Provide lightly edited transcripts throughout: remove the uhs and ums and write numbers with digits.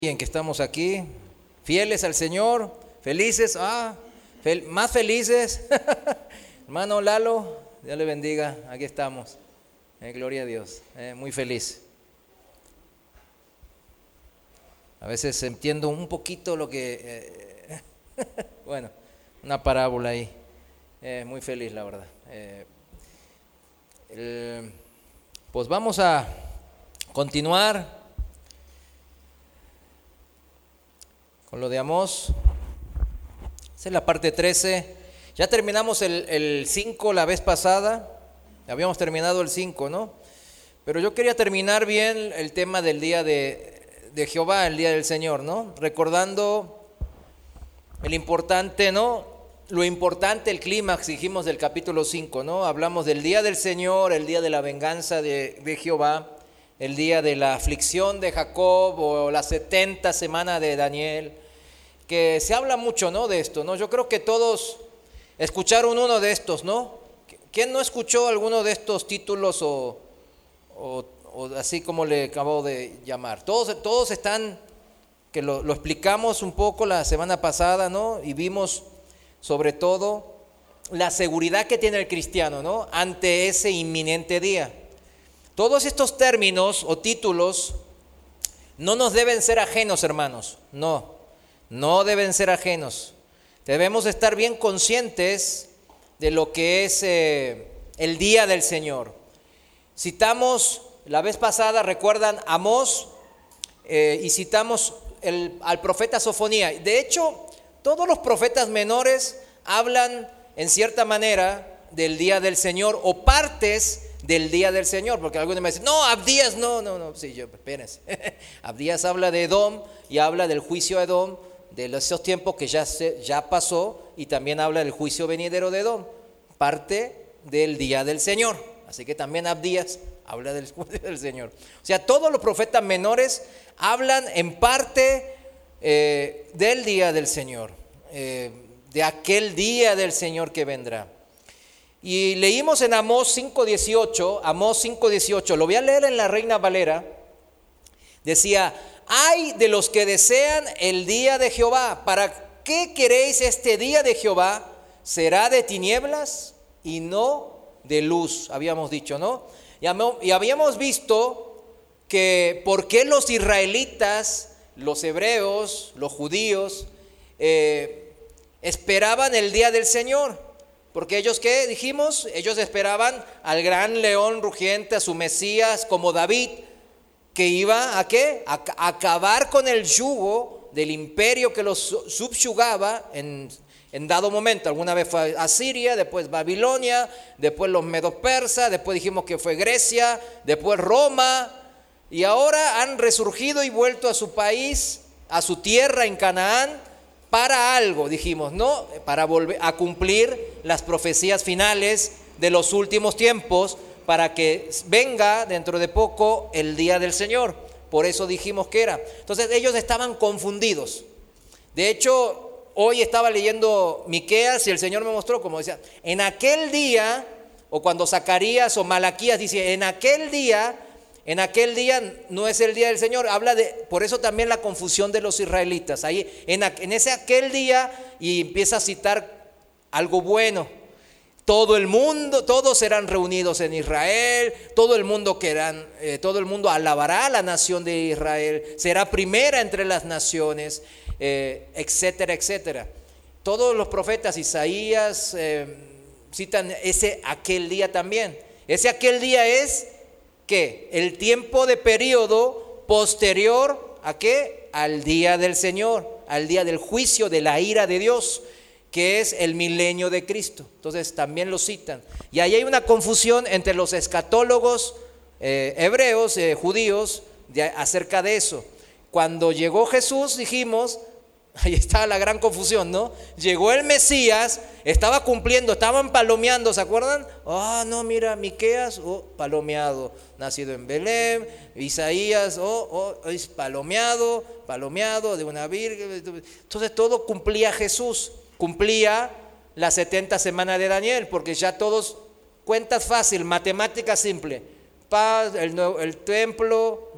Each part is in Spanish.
Bien, que estamos aquí, fieles al Señor, felices, más felices. Hermano Lalo, Dios le bendiga, aquí estamos. Gloria a Dios, muy feliz. A veces entiendo un poquito lo que, bueno, una parábola ahí. Muy feliz, la verdad. Pues vamos a continuar con lo de Amós. Esa es la parte 13. Ya terminamos el 5 la vez pasada. Habíamos terminado el 5, ¿no? Pero yo quería terminar bien el tema del día de Jehová, el día del Señor, ¿no? Recordando el importante, ¿no? Lo importante, el clímax, dijimos, del capítulo 5, ¿no? Hablamos del día del Señor, el día de la venganza de Jehová, el día de la aflicción de Jacob o la 70 semana de Daniel, que se habla mucho, ¿no? De esto, ¿no? Yo creo que todos escucharon uno de estos, ¿no? ¿Quién no escuchó alguno de estos títulos o así como le acabo de llamar? Todos están, que lo explicamos un poco la semana pasada, ¿no? Y vimos sobre todo la seguridad que tiene el cristiano, ¿no? Ante ese inminente día. Todos estos términos o títulos no nos deben ser ajenos, hermanos, no deben ser ajenos. Debemos estar bien conscientes de lo que es el día del Señor. Citamos la vez pasada, recuerdan, Amós, y citamos al profeta Sofonía. De hecho, todos los profetas menores hablan en cierta manera del día del Señor o partes del día del Señor, porque algunos me dicen, no, Abdías, no, sí, espérense. Abdías habla de Edom y habla del juicio de Edom, de esos tiempos que ya pasó, y también habla del juicio venidero de Edom, parte del día del Señor. Así que también Abdías habla del juicio del Señor. O sea, todos los profetas menores hablan en parte del día del Señor, de aquel día del Señor que vendrá. Y leímos en Amós 5:18, lo voy a leer en la Reina Valera. Decía: ay de los que desean el día de Jehová. ¿Para qué queréis este día de Jehová? Será de tinieblas y no de luz, habíamos dicho, ¿no? Y habíamos visto que por qué los israelitas, los hebreos, los judíos, esperaban el día del Señor. Porque ellos, ¿qué dijimos? Ellos esperaban al gran león rugiente, a su Mesías, como David, que iba ¿a qué? A acabar con el yugo del imperio que los subyugaba en dado momento. Alguna vez fue Asiria, después Babilonia, después los medos persas, después dijimos que fue Grecia, después Roma, y ahora han resurgido y vuelto a su país, a su tierra en Canaán, para algo, dijimos, ¿no? Para volver a cumplir las profecías finales de los últimos tiempos, para que venga dentro de poco el día del Señor. Por eso dijimos que era. Entonces ellos estaban confundidos. De hecho, hoy estaba leyendo Miqueas y el Señor me mostró, como decía, en aquel día, o cuando Zacarías o Malaquías dice, en aquel día no es el día del Señor. Habla por eso también la confusión de los israelitas. Ahí, en ese aquel día, y empieza a citar algo bueno. Todo el mundo, todos serán reunidos en Israel, todo el mundo alabará a la nación de Israel, será primera entre las naciones, etcétera, etcétera. Todos los profetas, Isaías, citan aquel día también. Ese aquel día es, ¿qué? El tiempo de periodo posterior ¿a qué? Al día del Señor, al día del juicio, de la ira de Dios, que es el milenio de Cristo. Entonces también lo citan. Y ahí hay una confusión entre los escatólogos hebreos, judíos, acerca de eso. Cuando llegó Jesús, dijimos, ahí está la gran confusión, ¿no? Llegó el Mesías, estaba cumpliendo, estaban palomeando, ¿se acuerdan? No, mira, Miqueas, palomeado, nacido en Belén. Isaías, es palomeado de una virgen. Entonces todo cumplía Jesús, cumplía la 70 semana de Daniel, porque ya todos, cuentas fácil, matemática simple, paz, el templo,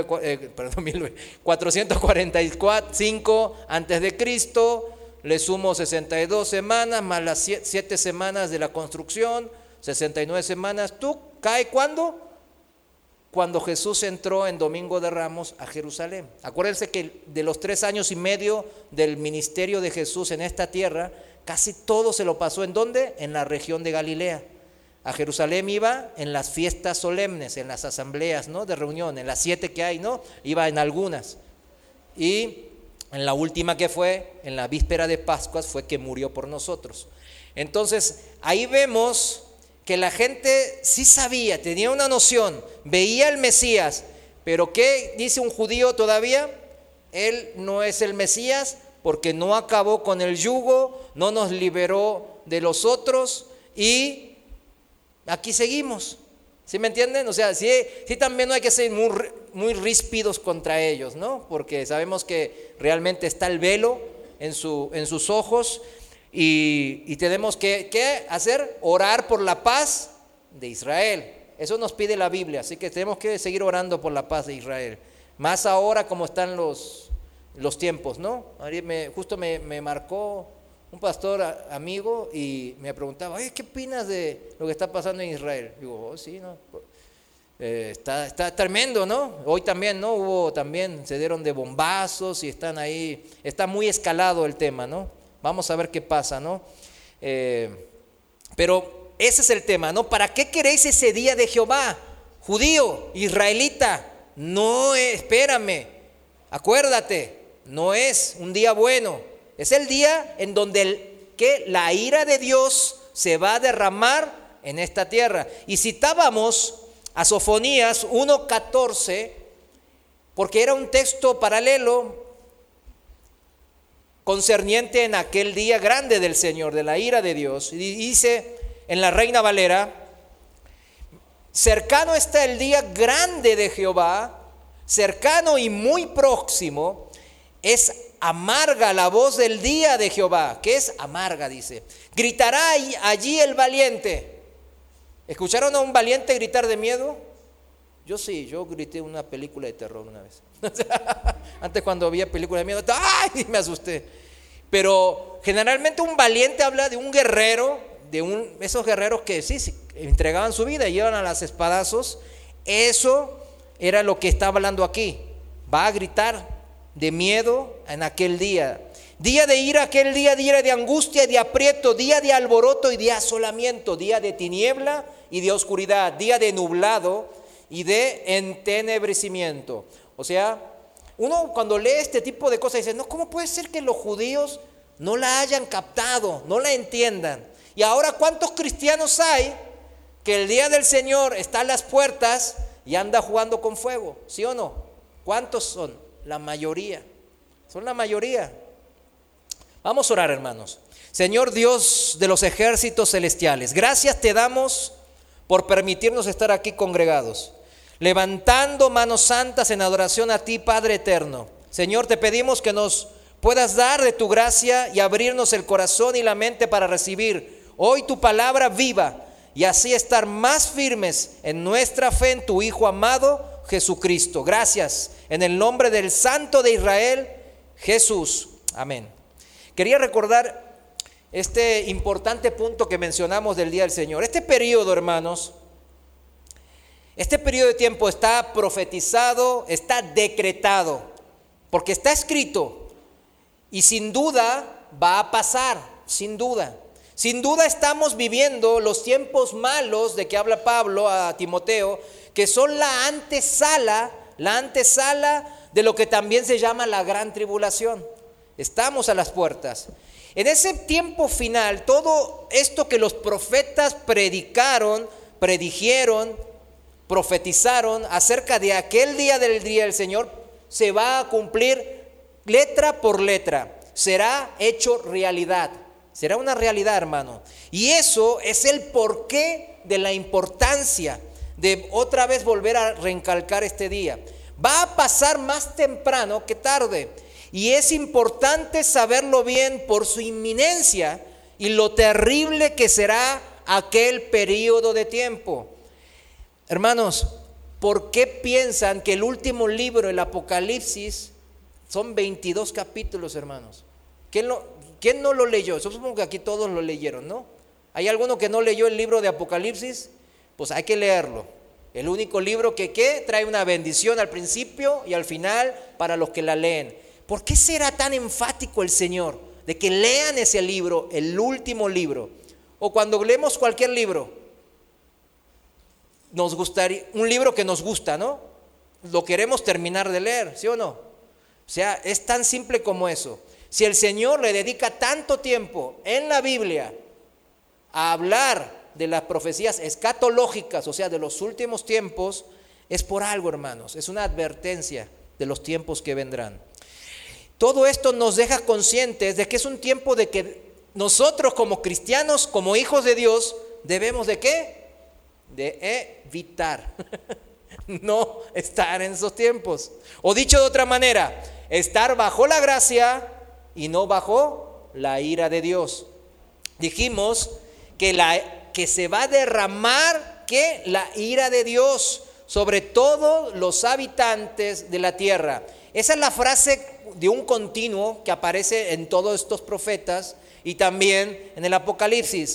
445 antes de Cristo, le sumo 62 semanas más las 7 semanas de la construcción, 69 semanas. ¿Tú cae cuándo? Cuando Jesús entró en Domingo de Ramos a Jerusalén. Acuérdense que de los 3 años y medio del ministerio de Jesús en esta tierra, casi todo se lo pasó ¿en dónde? En la región de Galilea. A Jerusalén iba en las fiestas solemnes, en las asambleas, ¿no?, de reunión, en las 7 que hay, ¿no? Iba en algunas. Y en la última que fue, en la víspera de Pascuas, fue que murió por nosotros. Entonces, ahí vemos que la gente sí sabía, tenía una noción, veía el Mesías, pero ¿qué dice un judío todavía? Él no es el Mesías porque no acabó con el yugo, no nos liberó de los otros y aquí seguimos. ¿Sí me entienden? O sea, sí también no hay que ser muy ríspidos contra ellos, ¿no? Porque sabemos que realmente está el velo en sus ojos. Y tenemos que hacer, orar por la paz de Israel. Eso nos pide la Biblia, así que tenemos que seguir orando por la paz de Israel. Más ahora como están los tiempos, ¿no? Justo me marcó un pastor amigo y me preguntaba, oye, ¿qué opinas de lo que está pasando en Israel? Digo, oh, sí, ¿no? Está tremendo, ¿no? Hoy también, ¿no? Se dieron de bombazos y están ahí, está muy escalado el tema, ¿no? Vamos a ver qué pasa, ¿no? Pero ese es el tema, ¿no? ¿Para qué queréis ese día de Jehová? Judío, israelita, no, espérame, acuérdate, no es un día bueno. Es el día en donde la ira de Dios se va a derramar en esta tierra. Y citábamos a Sofonías 1:14, porque era un texto paralelo concerniente en aquel día grande del Señor, de la ira de Dios. Y dice en la Reina Valera, cercano está el día grande de Jehová, cercano y muy próximo, es amarga la voz del día de Jehová. ¿Qué es amarga? Dice, gritará allí el valiente. ¿Escucharon a un valiente gritar de miedo? Yo sí, yo grité una película de terror una vez. Antes cuando había películas de miedo, ¡ay!, me asusté. Pero generalmente un valiente habla de un guerrero, esos guerreros que sí entregaban su vida y iban a las espadazos. Eso era lo que está hablando aquí. Va a gritar de miedo en aquel día. Día de ira, aquel día de angustia y de aprieto, día de alboroto y de asolamiento, día de tiniebla y de oscuridad, día de nublado y de entenebrecimiento. O sea, uno cuando lee este tipo de cosas dice, no, ¿cómo puede ser que los judíos no la hayan captado, no la entiendan? Y ahora, ¿cuántos cristianos hay que el día del Señor está a las puertas y anda jugando con fuego? ¿Sí o no? ¿Cuántos son? La mayoría. Son la mayoría. Vamos a orar, hermanos. Señor Dios de los ejércitos celestiales, gracias te damos por permitirnos estar aquí congregados, levantando manos santas en adoración a ti, Padre eterno. Señor, te pedimos que nos puedas dar de tu gracia y abrirnos el corazón y la mente para recibir hoy tu palabra viva y así estar más firmes en nuestra fe en tu Hijo amado Jesucristo. Gracias, en el nombre del Santo de Israel, Jesús. Amén. Quería recordar este importante punto que mencionamos del Día del Señor. Este periodo, hermanos, este periodo de tiempo está profetizado, está decretado, porque está escrito y sin duda va a pasar, sin duda. Sin duda estamos viviendo los tiempos malos de que habla Pablo a Timoteo, que son la antesala de lo que también se llama la gran tribulación. Estamos a las puertas. En ese tiempo final, todo esto que los profetas predijeron, profetizaron acerca de aquel día del Señor, se va a cumplir letra por letra. Será hecho realidad. Será una realidad, hermano. Y eso es el porqué de la importancia de otra vez volver a recalcar este día. Va a pasar más temprano que tarde. Y es importante saberlo bien por su inminencia y lo terrible que será aquel periodo de tiempo. Hermanos, ¿por qué piensan que el último libro, el Apocalipsis, son 22 capítulos, hermanos? ¿Quién no lo leyó? Yo supongo que aquí todos lo leyeron, ¿no? ¿Hay alguno que no leyó el libro de Apocalipsis? Pues hay que leerlo. El único libro que trae una bendición al principio y al final para los que la leen. ¿Por qué será tan enfático el Señor de que lean ese libro, el último libro? O cuando leemos cualquier libro, nos gustaría, un libro que nos gusta, ¿no? Lo queremos terminar de leer, ¿sí o no? O sea, es tan simple como eso. Si el Señor le dedica tanto tiempo en la Biblia a hablar de las profecías escatológicas, o sea, de los últimos tiempos, es por algo, hermanos. Es una advertencia de los tiempos que vendrán. Todo esto nos deja conscientes de que es un tiempo de que nosotros como cristianos, como hijos de Dios, debemos ¿de qué? De evitar no estar en esos tiempos. O dicho de otra manera, estar bajo la gracia y no bajo la ira de Dios. Dijimos que se va a derramar la ira de Dios sobre todos los habitantes de la tierra. Esa es la frase de un continuo que aparece en todos estos profetas y también en el Apocalipsis.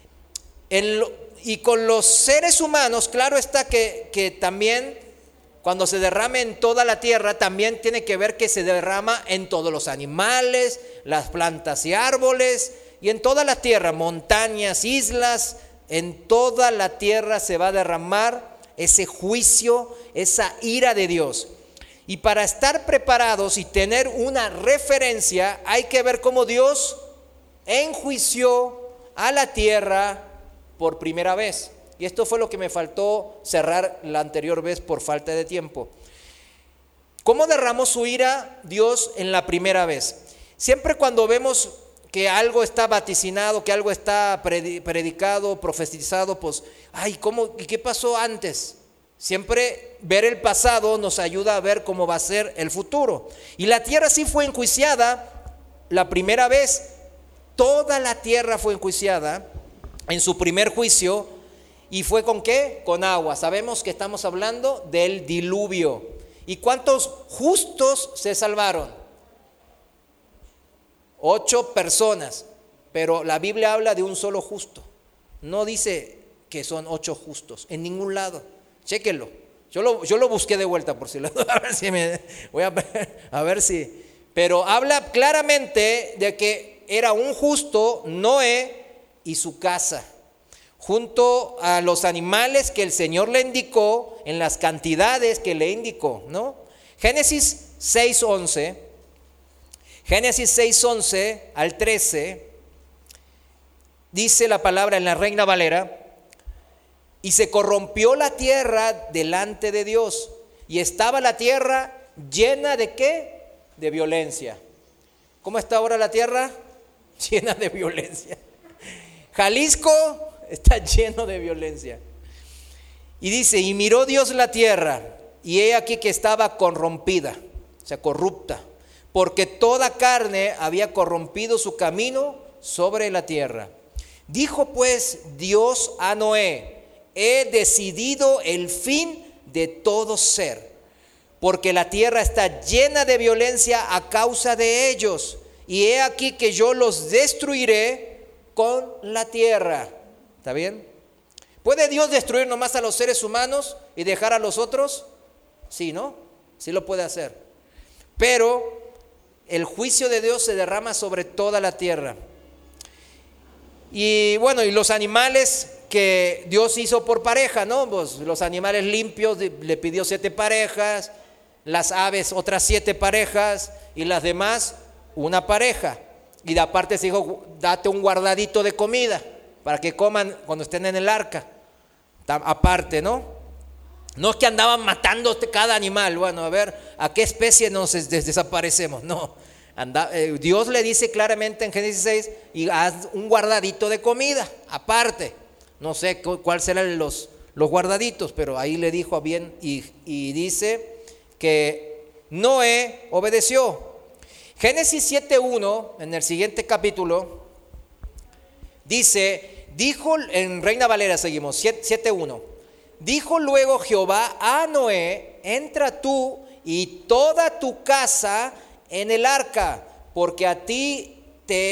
Y con los seres humanos, claro está que también cuando se derrame en toda la tierra, también tiene que ver que se derrama en todos los animales, las plantas y árboles, y en toda la tierra, montañas, islas, en toda la tierra se va a derramar ese juicio, esa ira de Dios. Y para estar preparados y tener una referencia, hay que ver cómo Dios enjuició a la tierra por primera vez. Y esto fue lo que me faltó cerrar la anterior vez por falta de tiempo. ¿Cómo derramó su ira Dios en la primera vez? Siempre cuando vemos que algo está vaticinado, que algo está predicado, profetizado, pues, ¿cómo? ¿Y qué pasó antes? Siempre ver el pasado nos ayuda a ver cómo va a ser el futuro. Y la tierra sí fue enjuiciada la primera vez. Toda la tierra fue enjuiciada en su primer juicio. ¿Y fue con qué? Con agua. Sabemos que estamos hablando del diluvio. ¿Y cuántos justos se salvaron? 8 personas, pero la Biblia habla de un solo justo. No dice que son 8 justos, en ningún lado. Chéquenlo. Yo lo busqué de vuelta por si lo a ver si a ver si. Pero habla claramente de que era un justo, Noé y su casa, junto a los animales que el Señor le indicó en las cantidades que le indicó, ¿no? Génesis 6:11. Génesis 6:11 al 13, dice la palabra en la Reina Valera: y se corrompió la tierra delante de Dios, y estaba la tierra llena ¿de qué? De violencia. ¿Cómo está ahora la tierra? Llena de violencia. Jalisco está lleno de violencia. Y dice: y miró Dios la tierra, y he aquí que estaba corrompida, o sea, corrupta, porque toda carne había corrompido su camino sobre la tierra. Dijo pues Dios a Noé: he decidido el fin de todo ser, porque la tierra está llena de violencia a causa de ellos, y he aquí que yo los destruiré con la tierra. ¿Está bien? ¿Puede Dios destruir nomás a los seres humanos y dejar a los otros? Sí, ¿no? Sí lo puede hacer. Pero el juicio de Dios se derrama sobre toda la tierra. Y bueno, y los animales que Dios hizo por pareja, ¿no? Pues los animales limpios le pidió 7 parejas, las aves otras 7 parejas y las demás una pareja. Y de aparte se dijo: date un guardadito de comida para que coman cuando estén en el arca. Aparte, ¿no? No es que andaban matando cada animal. Bueno, a ver, ¿a qué especie nos desaparecemos? No. Dios le dice claramente en Génesis 6: y haz un guardadito de comida, aparte. No sé cuál serán los guardaditos, pero ahí le dijo bien y dice que Noé obedeció. Génesis 7:1, en el siguiente capítulo, dijo en Reina Valera, seguimos, 7:1. dijo luego Jehová a Noé, entra tú y toda tu casa en el arca, porque a ti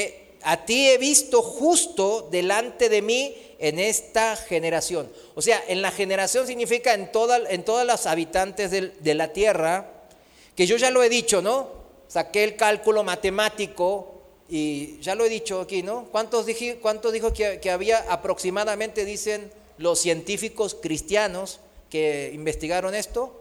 he visto justo delante de mí en esta generación. O sea, en la generación significa en todas las habitantes de la tierra, que yo ya lo he dicho, ¿no? Saqué el cálculo matemático y ya lo he dicho aquí, ¿no? ¿Cuánto dijo que había aproximadamente, dicen los científicos cristianos que investigaron esto?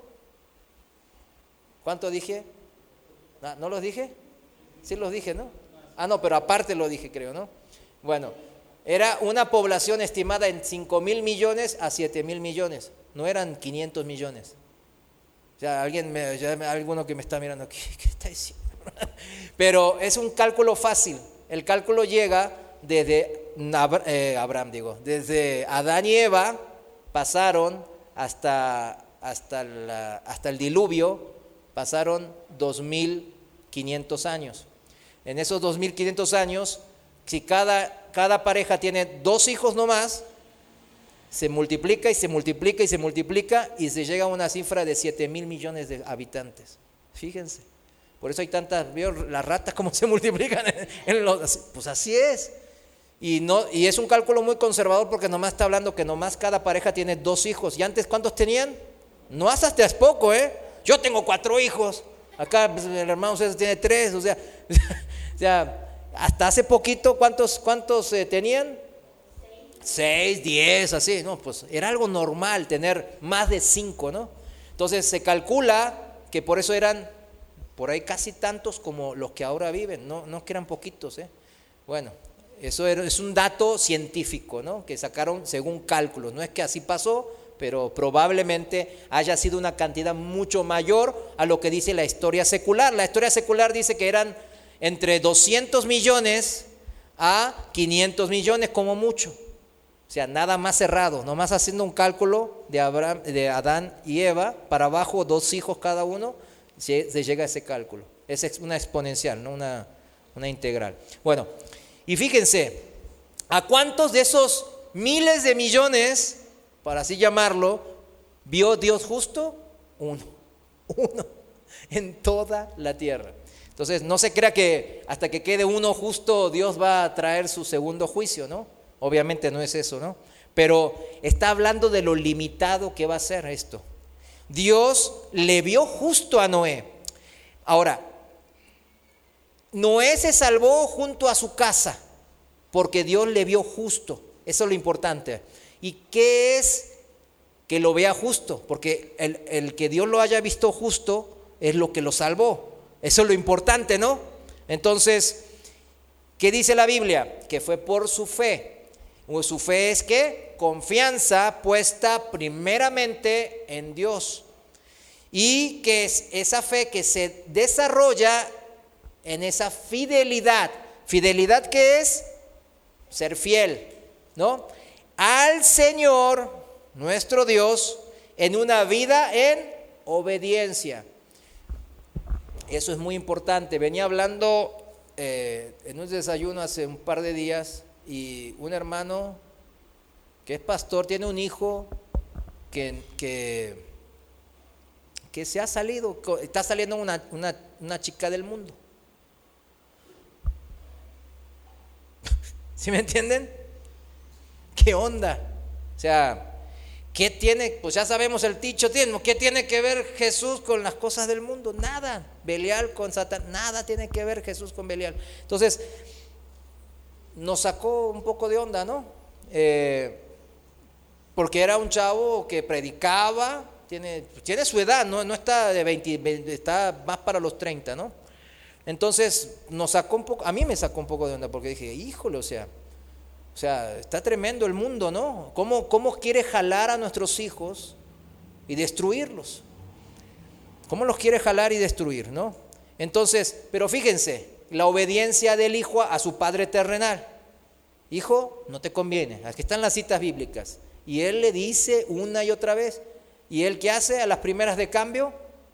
¿Cuánto dije? ¿No los dije? Sí los dije, ¿no? No, pero aparte lo dije, creo, ¿no? Bueno, era una población estimada en 5,000 millones a 7,000 millones. No eran 500 millones. Ya alguno que me está mirando aquí, ¿qué está diciendo? Pero es un cálculo fácil. El cálculo llega desde desde Adán y Eva, pasaron hasta el diluvio, pasaron 2,500 años. En esos 2,500 años, si cada pareja tiene 2 hijos nomás, se multiplica y se multiplica y se multiplica y se llega a una cifra de 7,000 millones de habitantes. Fíjense, por eso hay tantas, ¿veo las ratas cómo se multiplican pues así es. Y es un cálculo muy conservador porque nomás está hablando que nomás cada pareja tiene 2 hijos. ¿Y antes cuántos tenían? No hasta hace poco, Yo tengo 4 hijos. Acá pues, el hermano César tiene 3, o sea, hasta hace poquito, ¿cuántos tenían? 6, 10, así, ¿no? Pues era algo normal tener más de 5, ¿no? Entonces se calcula que por eso eran por ahí casi tantos como los que ahora viven, no que eran poquitos, Bueno, eso es un dato científico, ¿no? Que sacaron según cálculos, no es que así pasó, pero probablemente haya sido una cantidad mucho mayor a lo que dice la historia secular. La historia secular dice que eran entre 200 millones a 500 millones como mucho. O sea, nada más cerrado, nomás haciendo un cálculo de Adán y Eva, para abajo 2 hijos cada uno, se llega a ese cálculo. Es una exponencial, no una integral. Bueno, y fíjense, ¿a cuántos de esos miles de millones, para así llamarlo, vio Dios justo? Uno en toda la tierra. Entonces, no se crea que hasta que quede uno justo, Dios va a traer su segundo juicio, ¿no? Obviamente no es eso, ¿no? Pero está hablando de lo limitado que va a ser esto. Dios le vio justo a Noé. Ahora, Noé se salvó junto a su casa porque Dios le vio justo. Eso es lo importante. ¿Y qué es que lo vea justo? Porque el que Dios lo haya visto justo es lo que lo salvó. Eso es lo importante, ¿no? Entonces, ¿qué dice la Biblia? Que fue por su fe. Su fe es ¿qué? Confianza puesta primeramente en Dios. Y que es esa fe que se desarrolla en esa fidelidad. ¿Fidelidad qué es? Ser fiel, ¿no? Al Señor, nuestro Dios, en una vida en obediencia. Eso es muy importante. Venía hablando en un desayuno hace un par de días y un hermano que es pastor tiene un hijo que se ha salido, está saliendo una chica del mundo. ¿Sí me entienden? ¿Qué onda? O sea, ¿qué tiene? Pues ya sabemos el dicho, ¿qué tiene que ver Jesús con las cosas del mundo? Nada. Belial con Satán, nada tiene que ver Jesús con Belial. Entonces, nos sacó un poco de onda, ¿no? Porque era un chavo que predicaba, tiene su edad, no está de 20, está más para los 30, ¿no? Entonces, nos sacó un poco, a mí me sacó un poco de onda porque dije, híjole, o sea, está tremendo el mundo, ¿no? ¿Cómo quiere jalar a nuestros hijos y destruirlos? ¿Cómo los quiere jalar y destruir, no? Entonces, pero fíjense, la obediencia del hijo a su padre terrenal. Hijo, no te conviene. Aquí están las citas bíblicas. Y él le dice una y otra vez. ¿Y él qué hace a las primeras de cambio?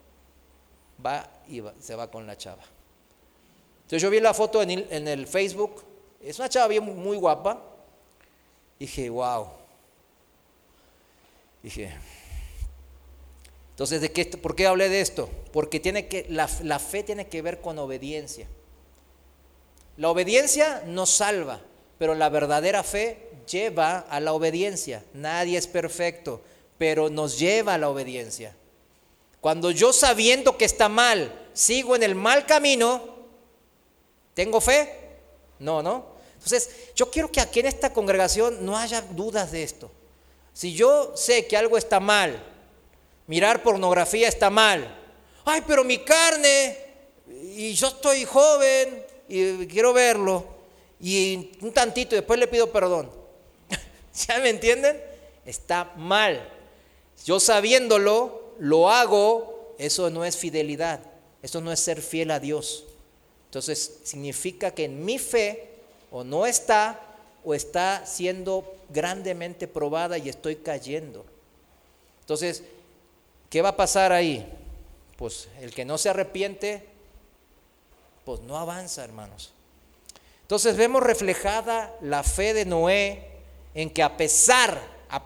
Se va con la chava. Entonces yo vi la foto en el Facebook. Es una chava bien muy guapa. Dije, wow. Dije, entonces, ¿por qué hablé de esto? Porque la fe tiene que ver con obediencia. La obediencia nos salva, pero la verdadera fe lleva a la obediencia. Nadie es perfecto, pero nos lleva a la obediencia. Cuando yo, sabiendo que está mal, sigo en el mal camino, ¿tengo fe? No. Entonces, yo quiero que aquí en esta congregación no haya dudas de esto. Si yo sé que algo está mal, mirar pornografía está mal. Ay, pero mi carne, y yo estoy joven y quiero verlo, y un tantito y después le pido perdón. ¿Ya me entienden? Está mal. Yo sabiéndolo, lo hago, eso no es fidelidad, eso no es ser fiel a Dios. Entonces significa que en mi fe o no está, o está siendo grandemente probada y estoy cayendo. Entonces, ¿qué va a pasar ahí? Pues el que no se arrepiente, pues no avanza, hermanos. Entonces vemos reflejada la fe de Noé en que a pesar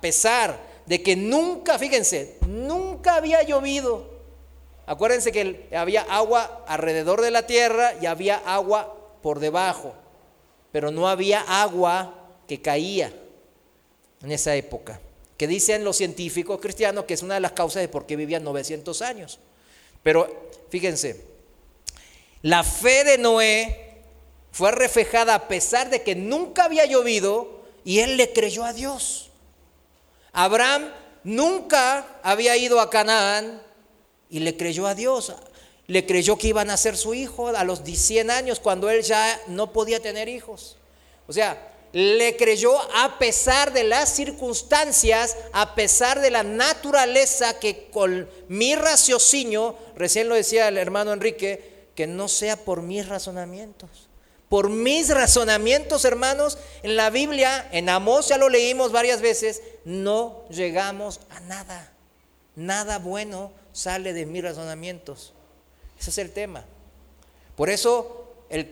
de que nunca, fíjense, nunca había llovido. Acuérdense que había agua alrededor de la tierra y había agua por debajo, pero no había agua que caía en esa época, que dicen los científicos cristianos que es una de las causas de por qué vivían 900 años. Pero fíjense, la fe de Noé fue reflejada a pesar de que nunca había llovido y él le creyó a Dios. Abraham nunca había ido a Canaán y le creyó a Dios. Le creyó que iba a nacer su hijo a los 100 años cuando él ya no podía tener hijos. O sea, le creyó a pesar de las circunstancias, a pesar de la naturaleza que con mi raciocinio, recién lo decía el hermano Enrique, que no sea por mis razonamientos. Por mis razonamientos, hermanos, en la Biblia, en Amós ya lo leímos varias veces, no llegamos a nada. Nada bueno sale de mis razonamientos. Ese es el tema. Por eso,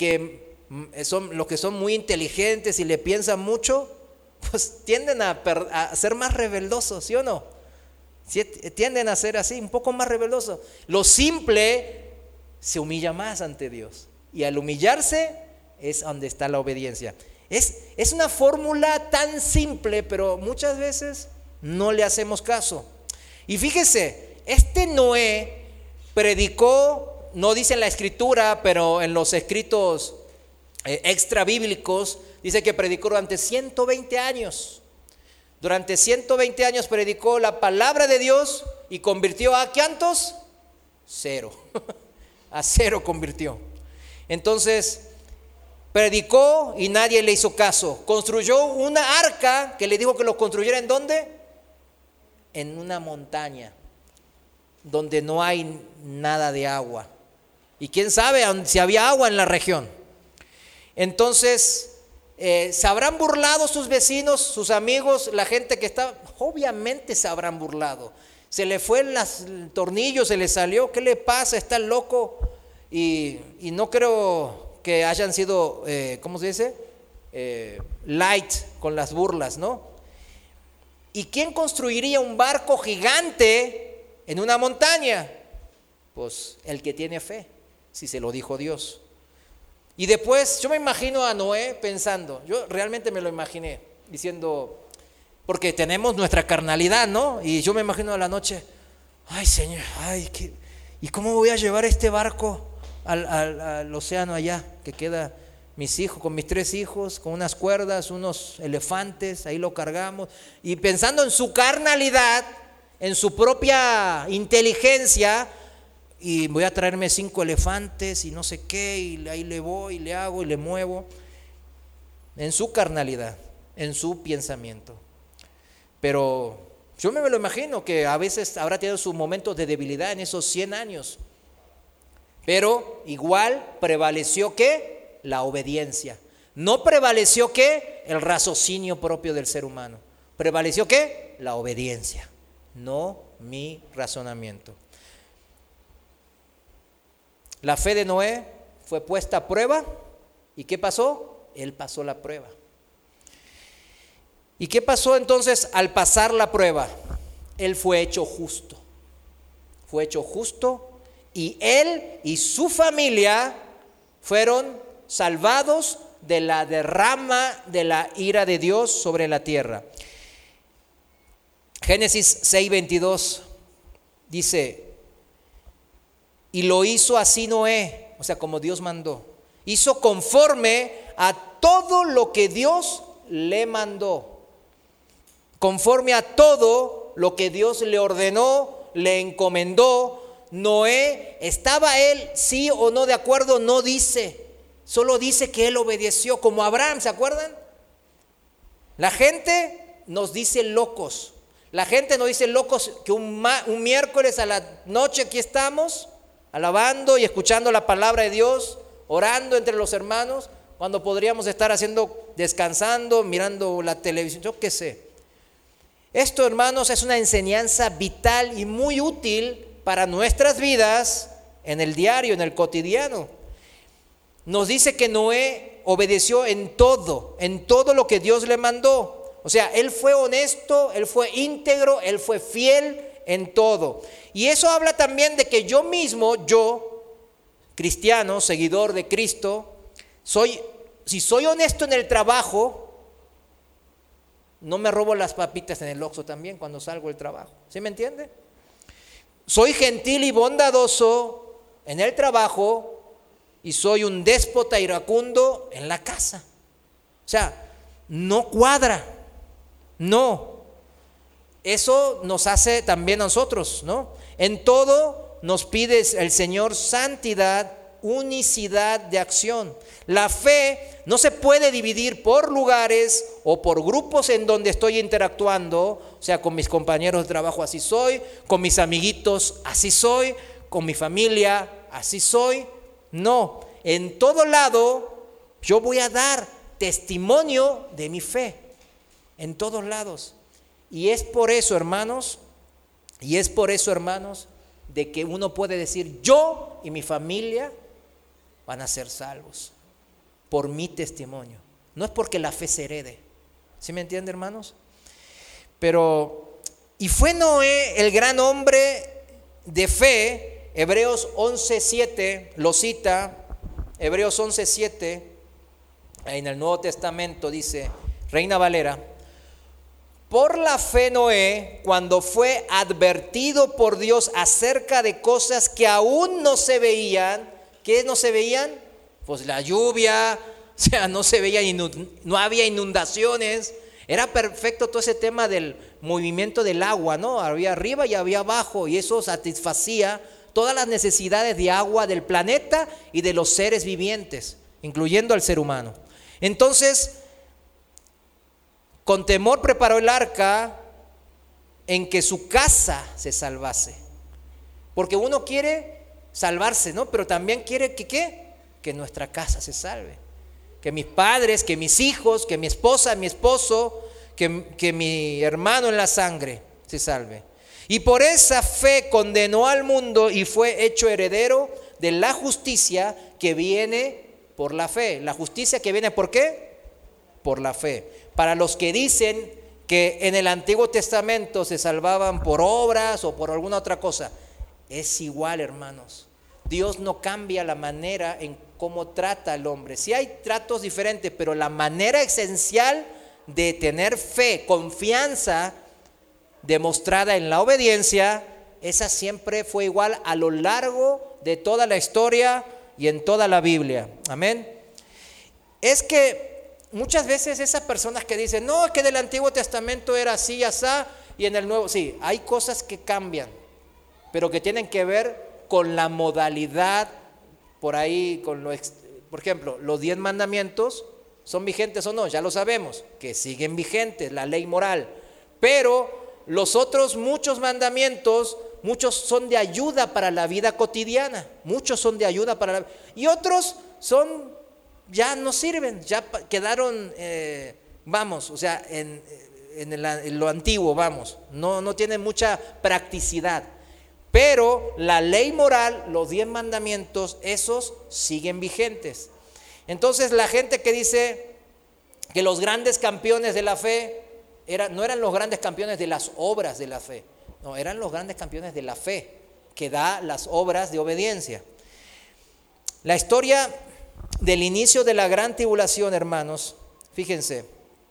los que son muy inteligentes y le piensan mucho, pues tienden a ser más rebeldosos, ¿sí o no? Tienden a ser así, un poco más rebeldosos. Lo simple se humilla más ante Dios. Y al humillarse es donde está la obediencia. Es una fórmula tan simple, pero muchas veces no le hacemos caso. Y fíjese, Noé predicó, no dice en la escritura, pero en los escritos extra bíblicos, dice que predicó durante 120 años. Durante 120 años predicó la palabra de Dios y convirtió a ¿cuántos? 0. A 0 convirtió. Entonces, predicó y nadie le hizo caso. Construyó una arca que le dijo que lo construyera ¿en dónde? En una montaña donde no hay nada de agua. Y quién sabe si había agua en la región. Entonces, se habrán burlado sus vecinos, sus amigos, la gente que estaba, obviamente se habrán burlado. Se le fue el tornillo, se le salió, ¿qué le pasa? Está loco. Y no creo que hayan sido, ¿cómo se dice? Light con las burlas, ¿no? ¿Y quién construiría un barco gigante en una montaña? Pues el que tiene fe, si se lo dijo Dios. Y después yo me imagino a Noé pensando, yo realmente me lo imaginé, diciendo, porque tenemos nuestra carnalidad, ¿no? Y yo me imagino a la noche, ay Señor, ¿y cómo voy a llevar este barco al océano allá, que queda mis hijos, con mis 3 hijos, con unas cuerdas, unos elefantes, ahí lo cargamos? Y pensando en su carnalidad, en su propia inteligencia, y voy a traerme 5 elefantes y no sé qué, y ahí le voy, y le hago, y le muevo, en su carnalidad, en su pensamiento. Pero yo me lo imagino que a veces habrá tenido sus momentos de debilidad en esos 100 años. Pero igual prevaleció ¿qué? La obediencia. No prevaleció ¿qué? El raciocinio propio del ser humano. Prevaleció ¿qué? La obediencia, no mi razonamiento. La fe de Noé fue puesta a prueba. ¿Y qué pasó? Él pasó la prueba. ¿Y qué pasó entonces al pasar la prueba? Él fue hecho justo. Fue hecho justo y él y su familia fueron salvados de la derrama de la ira de Dios sobre la tierra. Génesis 6:22 dice, y lo hizo así Noé, o sea, como Dios mandó. Hizo conforme a todo lo que Dios le mandó. Conforme a todo lo que Dios le ordenó, le encomendó. Noé, ¿estaba él sí o no de acuerdo? No dice. Solo dice que él obedeció, como Abraham, ¿se acuerdan? La gente nos dice locos. La gente nos dice locos que un miércoles a la noche aquí estamos, alabando y escuchando la palabra de Dios, orando entre los hermanos, cuando podríamos estar descansando, mirando la televisión, yo qué sé. Esto, hermanos, es una enseñanza vital y muy útil para nuestras vidas en el diario, en el cotidiano. Nos dice que Noé obedeció en todo lo que Dios le mandó. O sea, él fue honesto, él fue íntegro, él fue fiel en todo. Y eso habla también de que yo mismo, cristiano, seguidor de Cristo, si soy honesto en el trabajo, no me robo las papitas en el Oxxo también cuando salgo del trabajo. ¿Sí me entiende? Soy gentil y bondadoso en el trabajo y soy un déspota iracundo en la casa. O sea, no cuadra. No. Eso nos hace también a nosotros, ¿no? En todo nos pide el Señor santidad, unicidad de acción. La fe no se puede dividir por lugares o por grupos en donde estoy interactuando. O sea, con mis compañeros de trabajo así soy, con mis amiguitos así soy, con mi familia así soy. No, en todo lado yo voy a dar testimonio de mi fe, en todos lados. Y es por eso, hermanos, de que uno puede decir, yo y mi familia van a ser salvos por mi testimonio. No es porque la fe se herede. ¿Sí me entiende, hermanos? Y fue Noé el gran hombre de fe. Hebreos 11:7 lo cita. Hebreos 11:7 en el Nuevo Testamento dice, Reina Valera: por la fe Noé, cuando fue advertido por Dios acerca de cosas que aún no se veían. ¿Qué no se veían? Pues la lluvia, o sea, no se veía, no había inundaciones. Era perfecto todo ese tema del movimiento del agua, ¿no? Había arriba y había abajo, y eso satisfacía todas las necesidades de agua del planeta y de los seres vivientes, incluyendo al ser humano. Entonces, con temor preparó el arca en que su casa se salvase. Porque uno quiere salvarse, ¿no? Pero también quiere que ¿qué? Que nuestra casa se salve. Que mis padres, que mis hijos, que mi esposa, mi esposo, que mi hermano en la sangre se salve. Y por esa fe condenó al mundo y fue hecho heredero de la justicia que viene por la fe. La justicia que viene ¿por qué? Por la fe. Para los que dicen que en el Antiguo Testamento se salvaban por obras o por alguna otra cosa, es igual, hermanos. Dios no cambia la manera en cómo trata al hombre. Sí hay tratos diferentes, pero la manera esencial de tener fe, confianza demostrada en la obediencia, esa siempre fue igual a lo largo de toda la historia y en toda la Biblia. Amén. Es que muchas veces esas personas que dicen, no, es que del Antiguo Testamento era así, asá, y en el Nuevo, sí, hay cosas que cambian, pero que tienen que ver con la modalidad, por ahí, por ejemplo, los 10 mandamientos, ¿son vigentes o no? Ya lo sabemos, que siguen vigentes, la ley moral, pero los otros muchos mandamientos, muchos son de ayuda para la vida cotidiana, muchos son de ayuda para la, y otros ya no sirven, ya quedaron, o sea, en lo antiguo, no tienen mucha practicidad. Pero la ley moral, los 10 mandamientos, esos siguen vigentes. Entonces la gente que dice que los grandes campeones de la fe no eran los grandes campeones de las obras de la fe. No, eran los grandes campeones de la fe, que da las obras de obediencia. La historia del inicio de la gran tribulación, hermanos, fíjense,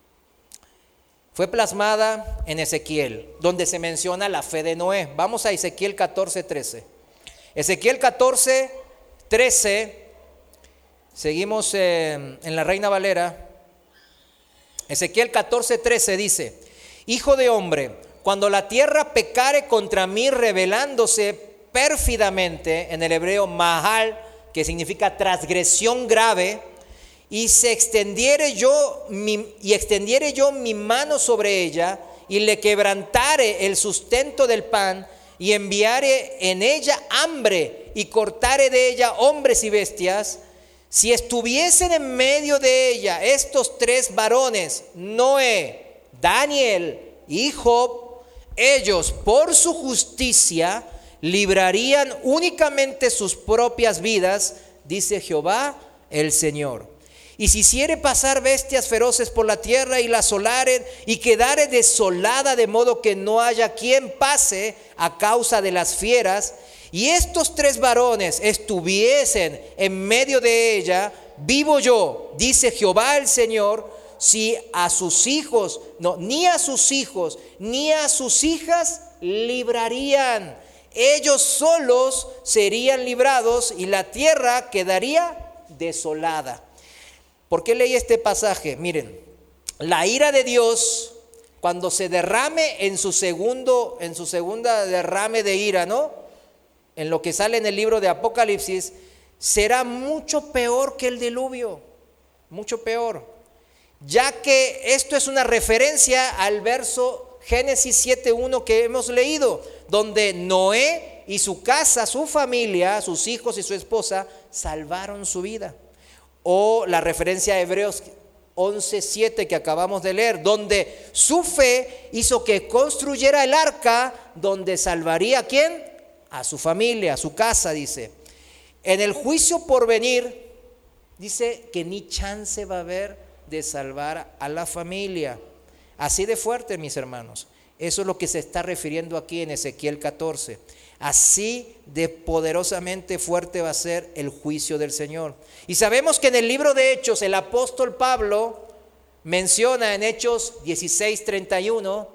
fue plasmada en Ezequiel, donde se menciona la fe de Noé. Vamos a Ezequiel 14:13. Ezequiel 14:13, seguimos en la Reina Valera. Ezequiel 14:13 dice: Hijo de hombre, cuando la tierra pecare contra mí rebelándose pérfidamente, en el hebreo mahal, que significa transgresión grave, y extendiere yo mi mano sobre ella, y le quebrantare el sustento del pan, y enviare en ella hambre, y cortare de ella hombres y bestias, si estuviesen en medio de ella estos tres varones, Noé, Daniel y Job, ellos por su justicia librarían únicamente sus propias vidas, dice Jehová el Señor. Y si hiciere pasar bestias feroces por la tierra y la asolaren y quedare desolada de modo que no haya quien pase a causa de las fieras, y estos tres varones estuviesen en medio de ella, vivo yo, dice Jehová el Señor, si a sus hijos, no, ni a sus hijos, ni a sus hijas librarían. Ellos solos serían librados y la tierra quedaría desolada. ¿Por qué leí este pasaje? Miren, la ira de Dios, cuando se derrame en su segunda derrame de ira, ¿no? En lo que sale en el libro de Apocalipsis, será mucho peor que el diluvio, mucho peor. Ya que esto es una referencia al verso Génesis 7:1 que hemos leído, donde Noé y su casa, su familia, sus hijos y su esposa salvaron su vida. O la referencia a Hebreos 11:7 que acabamos de leer, donde su fe hizo que construyera el arca, donde salvaría ¿a quién? A su familia, a su casa, dice. En el juicio por venir, dice que ni chance va a haber de salvar a la familia. Así de fuerte, mis hermanos. Eso es lo que se está refiriendo aquí en Ezequiel 14. Así de poderosamente fuerte va a ser el juicio del Señor. Y sabemos que en el libro de Hechos el apóstol Pablo menciona en Hechos 16:31,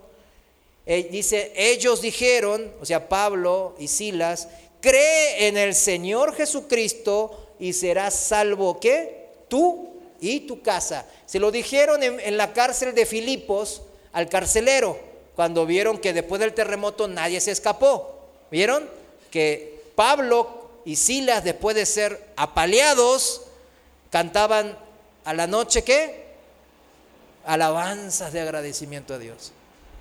dice, ellos dijeron, o sea, Pablo y Silas, cree en el Señor Jesucristo y serás salvo, ¿qué? Tú y tu casa. Se lo dijeron en la cárcel de Filipos al carcelero, cuando vieron que después del terremoto nadie se escapó. ¿Vieron? Que Pablo y Silas, después de ser apaleados, cantaban a la noche, ¿qué? Alabanzas de agradecimiento a Dios.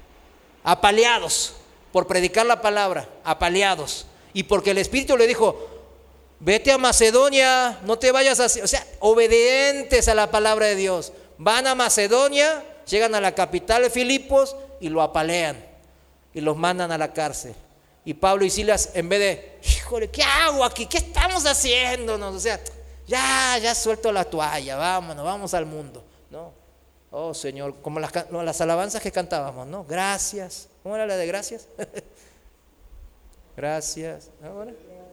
Apaleados por predicar la palabra, apaleados. Y porque el Espíritu le dijo, vete a Macedonia, no te vayas así. O sea, obedientes a la palabra de Dios. Van a Macedonia, llegan a la capital de Filipos y lo apalean. Y los mandan a la cárcel. Y Pablo y Silas, en vez de, híjole, ¿qué hago aquí? ¿Qué estamos haciéndonos? O sea, ya suelto la toalla, vámonos, vamos al mundo, ¿no? Oh, Señor, como las alabanzas que cantábamos, ¿no? Gracias. ¿Cómo era la de gracias? Gracias. ¿Ahora?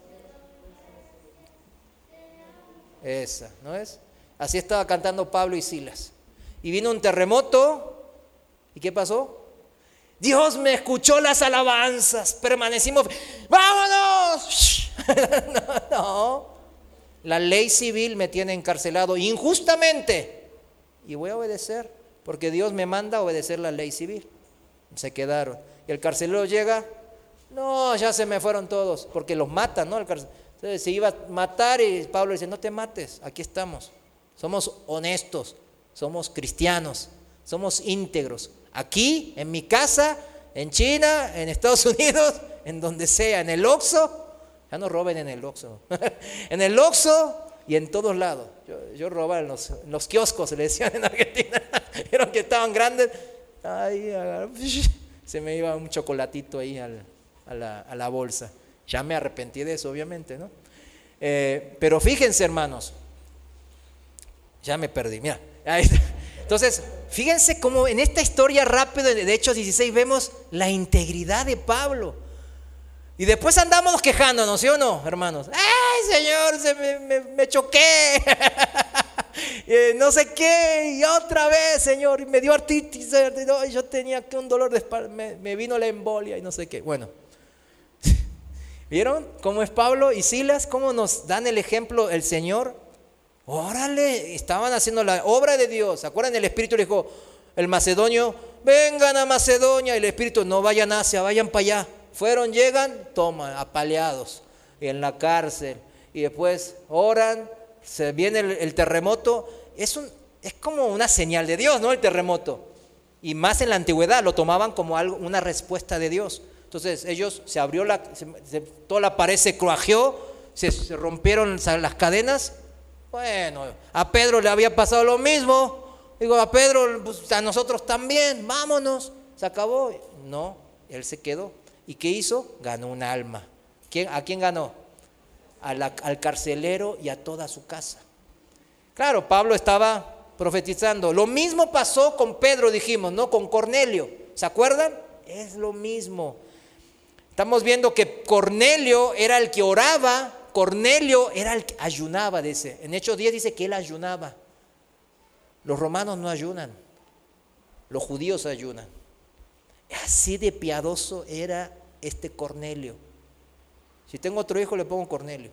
Esa, ¿no es? Así estaba cantando Pablo y Silas. Y vino un terremoto. ¿Y qué pasó? Dios me escuchó las alabanzas. Permanecimos. ¡Vámonos! No. La ley civil me tiene encarcelado injustamente. Y voy a obedecer, porque Dios me manda a obedecer la ley civil. Se quedaron. Y el carcelero llega. No, ya se me fueron todos. Porque los matan, ¿no? Entonces se iba a matar y Pablo dice, no te mates, aquí estamos. Somos honestos, somos cristianos, somos íntegros. Aquí, en mi casa, en China, en Estados Unidos, en donde sea, en el Oxxo. Ya no roben en el Oxxo. En el Oxxo y en todos lados. Yo robaba en los kioscos, se le decían en Argentina. Vieron que estaban grandes. Ay, se me iba un chocolatito ahí a la bolsa. Ya me arrepentí de eso, obviamente, ¿no? Pero fíjense, hermanos. Ya me perdí, mira. Entonces, fíjense cómo en esta historia rápida de Hechos 16 vemos la integridad de Pablo. Y después andamos quejándonos, ¿sí o no, hermanos? ¡Ay, Señor, me choqué! No sé qué, y otra vez, Señor, y me dio artritis. Yo tenía que un dolor de espalda, me vino la embolia y no sé qué. Bueno, ¿vieron cómo es Pablo y Silas? ¿Cómo nos dan el ejemplo el Señor? Órale, estaban haciendo la obra de Dios. ¿Se acuerdan? El Espíritu le dijo, el macedonio, vengan a Macedonia. Y el Espíritu, no vayan a Asia, vayan para allá. Fueron, llegan, toman, apaleados, en la cárcel. Y después oran, se viene el terremoto. Es como una señal de Dios, ¿no? El terremoto. Y más en la antigüedad lo tomaban como algo, una respuesta de Dios. Entonces ellos se abrió toda la pared se cruajeó, se rompieron las cadenas. Bueno, a Pedro le había pasado lo mismo. Digo, a Pedro, pues a nosotros también, vámonos. Se acabó. No, él se quedó. ¿Y qué hizo? Ganó un alma. ¿A quién ganó? Al carcelero y a toda su casa. Claro, Pablo estaba profetizando. Lo mismo pasó con Pedro, dijimos, ¿no? Con Cornelio. ¿Se acuerdan? Es lo mismo. Estamos viendo que Cornelio era el que oraba. Cornelio era el que ayunaba, dice. En Hechos 10 dice que él ayunaba. Los romanos no ayunan. Los judíos ayunan. Así de piadoso era este Cornelio. Si tengo otro hijo le pongo Cornelio.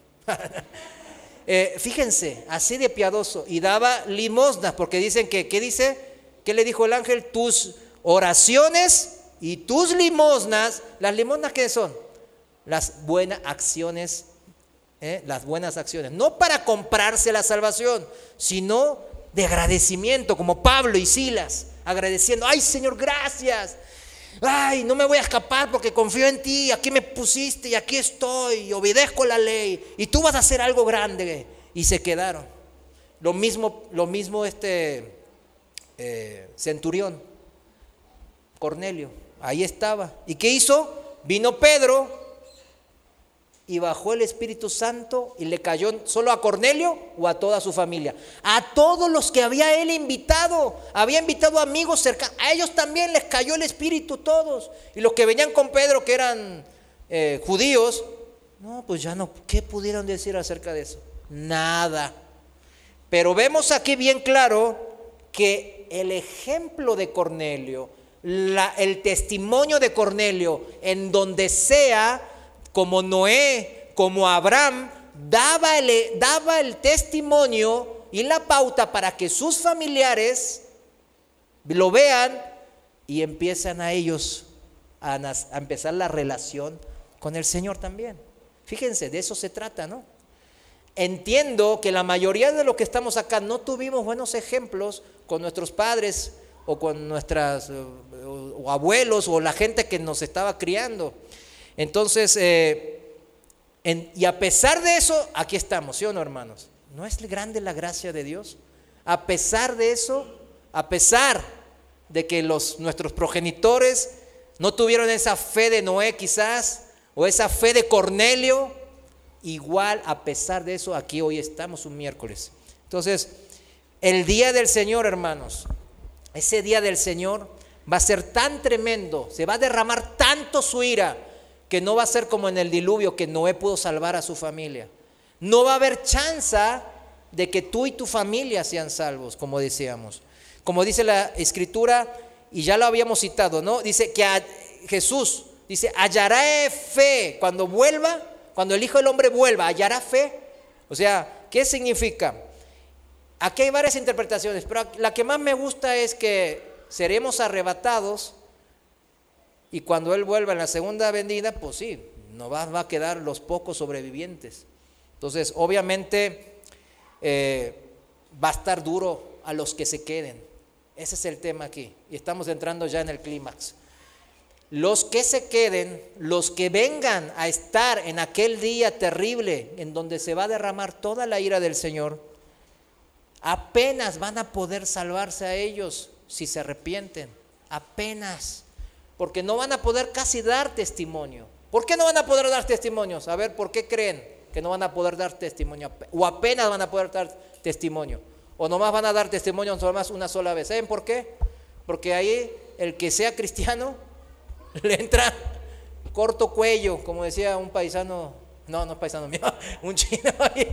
Fíjense, así de piadoso. Y daba limosnas, porque dicen que, ¿qué dice? ¿Qué le dijo el ángel? Tus oraciones y tus limosnas. ¿Las limosnas qué son? Las buenas acciones. Las buenas acciones. No para comprarse la salvación, sino de agradecimiento, como Pablo y Silas. Agradeciendo, ay Señor, gracias. Ay, no me voy a escapar porque confío en ti, aquí me pusiste y aquí estoy, y obedezco la ley y tú vas a hacer algo grande. Y se quedaron. Lo mismo centurión, Cornelio, ahí estaba. ¿Y qué hizo? Vino Pedro y bajó el Espíritu Santo y le cayó solo a Cornelio o a toda su familia. A todos los que había él invitado. Había invitado amigos cercanos. A ellos también les cayó el Espíritu, todos. Y los que venían con Pedro, que eran judíos, no, pues ya no. ¿Qué pudieron decir acerca de eso? Nada. Pero vemos aquí bien claro que el ejemplo de Cornelio, el testimonio de Cornelio, en donde sea, como Noé, como Abraham, daba el testimonio y la pauta para que sus familiares lo vean y empiezan a ellos a empezar la relación con el Señor también. Fíjense, de eso se trata, ¿no? Entiendo que la mayoría de los que estamos acá no tuvimos buenos ejemplos con nuestros padres o con nuestras o abuelos o la gente que nos estaba criando. Entonces, y a pesar de eso, aquí estamos, ¿sí o no, hermanos? ¿No es grande la gracia de Dios? A pesar de eso, a pesar de que nuestros progenitores no tuvieron esa fe de Noé quizás, o esa fe de Cornelio, igual a pesar de eso, aquí hoy estamos un miércoles. Entonces, el día del Señor, hermanos, ese día del Señor va a ser tan tremendo, se va a derramar tanto su ira, que no va a ser como en el diluvio, que Noé pudo salvar a su familia. No va a haber chance de que tú y tu familia sean salvos, como decíamos. Como dice la Escritura, y ya lo habíamos citado, ¿no? Dice que Jesús, dice, hallará fe cuando vuelva, cuando el Hijo del Hombre vuelva, hallará fe. O sea, ¿qué significa? Aquí hay varias interpretaciones, pero la que más me gusta es que seremos arrebatados. Y cuando Él vuelva en la segunda venida, pues sí, no va a quedar los pocos sobrevivientes. Entonces, obviamente, va a estar duro a los que se queden. Ese es el tema aquí. Y estamos entrando ya en el clímax. Los que se queden, los que vengan a estar en aquel día terrible, en donde se va a derramar toda la ira del Señor, apenas van a poder salvarse a ellos si se arrepienten. Apenas. Porque no van a poder casi dar testimonio. ¿Por qué no van a poder dar testimonios? A ver, ¿por qué creen que no van a poder dar testimonio? O apenas van a poder dar testimonio. o nomás van a dar testimonio nomás una sola vez. ¿Saben por qué? Porque ahí el que sea cristiano le entra corto cuello, como decía un paisano, no es paisano mío, un chino.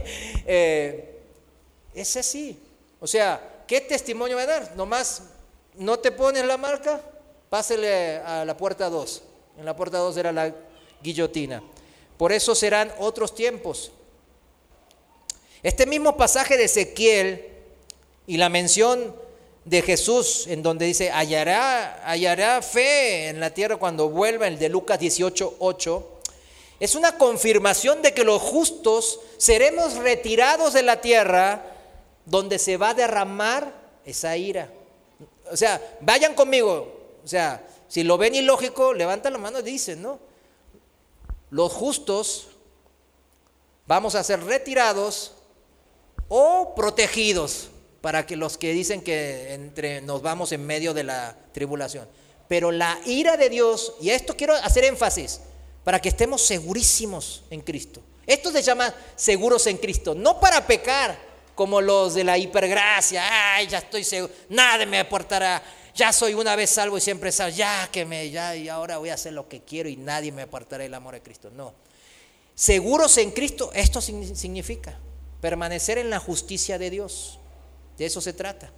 Es así. O sea, ¿qué testimonio va a dar? Nomás no te pones la marca, pásele a la puerta 2. En la puerta 2 era la guillotina. Por eso serán otros tiempos. Este mismo pasaje de Ezequiel y la mención de Jesús, en donde dice, hallará fe en la tierra cuando vuelva, el de Lucas 18:8, es una confirmación de que los justos seremos retirados de la tierra donde se va a derramar esa ira. O sea, vayan conmigo. O sea, si lo ven ilógico, levantan la mano y dicen, ¿no? Los justos vamos a ser retirados o protegidos, para que los que dicen que nos vamos en medio de la tribulación. Pero la ira de Dios, y a esto quiero hacer énfasis, para que estemos segurísimos en Cristo. Esto se llama seguros en Cristo, no para pecar como los de la hipergracia. Ay, ya estoy seguro, nada me apartará, ya soy una vez salvo y siempre salvo, y ahora voy a hacer lo que quiero y nadie me apartará del amor de Cristo. No, seguros en Cristo, esto significa permanecer en la justicia de Dios. De eso se trata.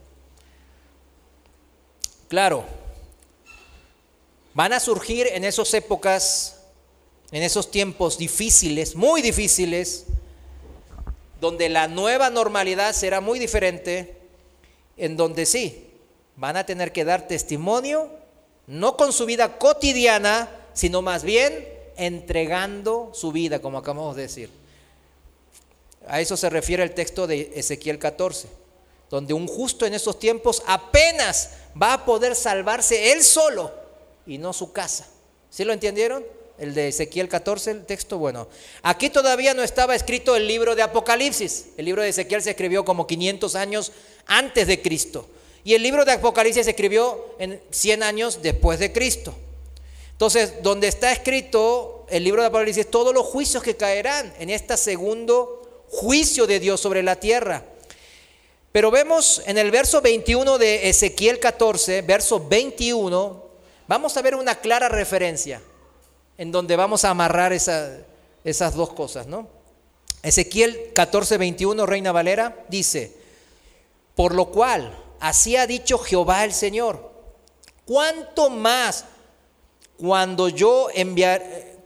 Claro, van a surgir en esas épocas, en esos tiempos difíciles, muy difíciles, donde la nueva normalidad será muy diferente, en donde sí, van a tener que dar testimonio, no con su vida cotidiana, sino más bien entregando su vida, como acabamos de decir. A eso se refiere el texto de Ezequiel 14. Donde un justo en esos tiempos apenas va a poder salvarse él solo y no su casa. ¿Sí lo entendieron? El de Ezequiel 14, el texto. Bueno, aquí todavía no estaba escrito el libro de Apocalipsis. El libro de Ezequiel se escribió como 500 años antes de Cristo. Y el libro de Apocalipsis se escribió en 100 años después de Cristo. Entonces, donde está escrito el libro de Apocalipsis, todos los juicios que caerán en este segundo juicio de Dios sobre la tierra. Pero vemos en el verso 21 de Ezequiel 14, verso 21, vamos a ver una clara referencia en donde vamos a amarrar esas dos cosas, ¿no? Ezequiel 14, 21, Reina Valera, dice: por lo cual, así ha dicho Jehová el Señor, cuánto más cuando yo enviare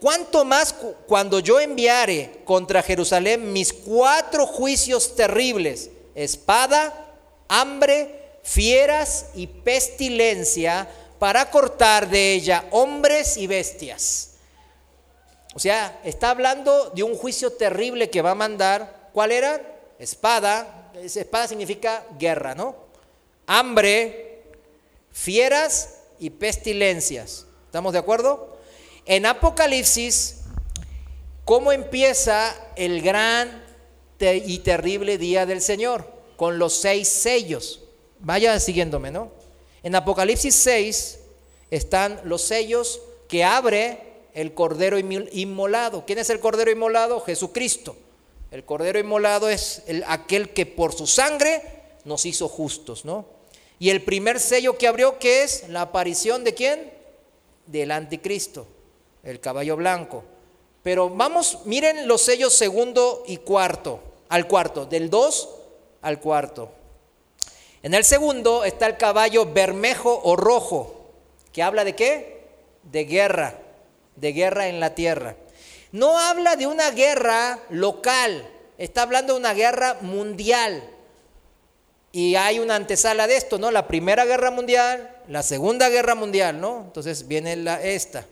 contra Jerusalén mis 4 juicios terribles, espada, hambre, fieras y pestilencia, para cortar de ella hombres y bestias. O sea, está hablando de un juicio terrible que va a mandar. ¿Cuál era? Espada. Espada significa guerra, ¿no? Hambre, fieras y pestilencias. ¿Estamos de acuerdo? En Apocalipsis, ¿cómo empieza el gran y terrible día del Señor? Con los 6 sellos. Vaya siguiéndome, ¿no? En Apocalipsis 6 están los sellos que abre el Cordero inmolado. ¿Quién es el Cordero inmolado? Jesucristo. El Cordero inmolado es aquel que por su sangre nos hizo justos, ¿no? Y el primer sello que abrió, ¿qué es? La aparición ¿de quién? Del anticristo, el caballo blanco. Pero vamos, miren los sellos segundo y cuarto, del 2 al cuarto. En el segundo está el caballo bermejo o rojo, que habla ¿de qué? De guerra en la tierra. No habla de una guerra local, está hablando de una guerra mundial. Y hay una antesala de esto, ¿no? La Primera Guerra Mundial, la Segunda Guerra Mundial, ¿no? Entonces viene esta.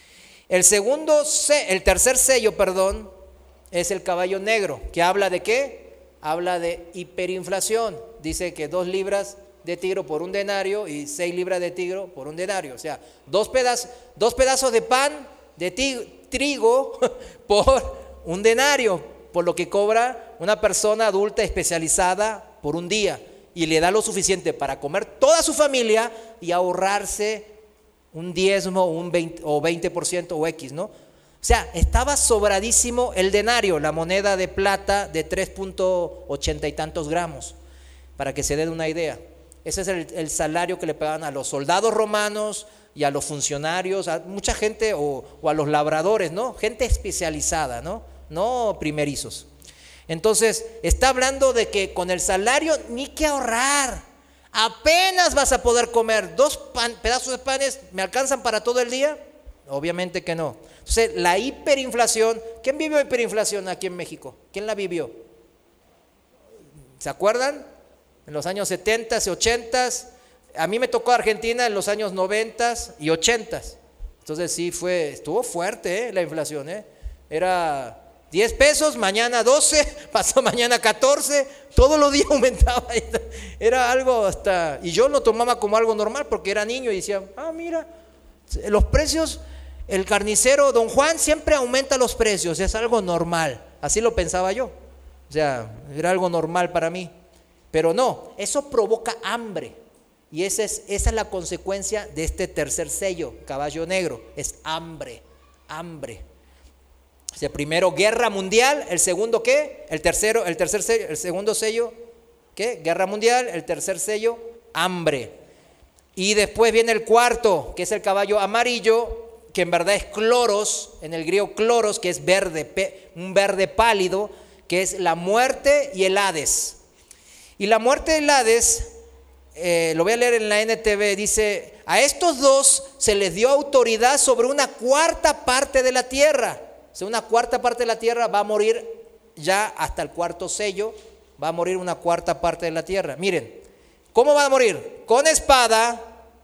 El tercer sello, es el caballo negro, que habla ¿de qué? Habla de hiperinflación. Dice que 2 libras de trigo por un denario y 6 libras de trigo por un denario. O sea, 2 pedazos de pan de trigo por un denario, por lo que cobra una persona adulta especializada por un día. Y le da lo suficiente para comer toda su familia y ahorrarse un diezmo, un 20% o X, ¿no? O sea, estaba sobradísimo el denario, la moneda de plata de 3.80 y tantos gramos. para que se den una idea. Ese es el salario que le pagaban a los soldados romanos y a los funcionarios, a mucha gente o a los labradores, ¿no? Gente especializada, ¿no? No primerizos. Entonces, está hablando de que con el salario ni que ahorrar. Apenas vas a poder comer 2 pedazos de panes, ¿me alcanzan para todo el día? Obviamente que no. Entonces, la hiperinflación, ¿quién vivió hiperinflación aquí en México? ¿Quién la vivió? ¿Se acuerdan? En los años 70 y 80, a mí me tocó Argentina en los años 90 y 80. Entonces sí estuvo fuerte la inflación. Era 10 pesos, mañana 12, pasó mañana 14, todos los días aumentaba. Era algo hasta, y yo lo tomaba como algo normal porque era niño y decía, mira, los precios, el carnicero Don Juan siempre aumenta los precios, es algo normal, así lo pensaba yo. O sea, era algo normal para mí. Pero no, eso provoca hambre. Y esa es la consecuencia de este tercer sello, caballo negro. Es hambre. O sea, primero guerra mundial, el segundo ¿qué? El tercer sello, el segundo sello, ¿qué? Guerra mundial, el tercer sello, hambre. Y después viene el cuarto, que es el caballo amarillo, que en verdad es cloros, en el griego cloros, que es verde, un verde pálido, que es la muerte y el Hades. Y la muerte del Hades, lo voy a leer en la NTV, dice, a estos dos se les dio autoridad sobre una cuarta parte de la tierra. O sea, una cuarta parte de la tierra va a morir ya hasta el cuarto sello, va a morir una cuarta parte de la tierra. Miren, ¿cómo va a morir? Con espada,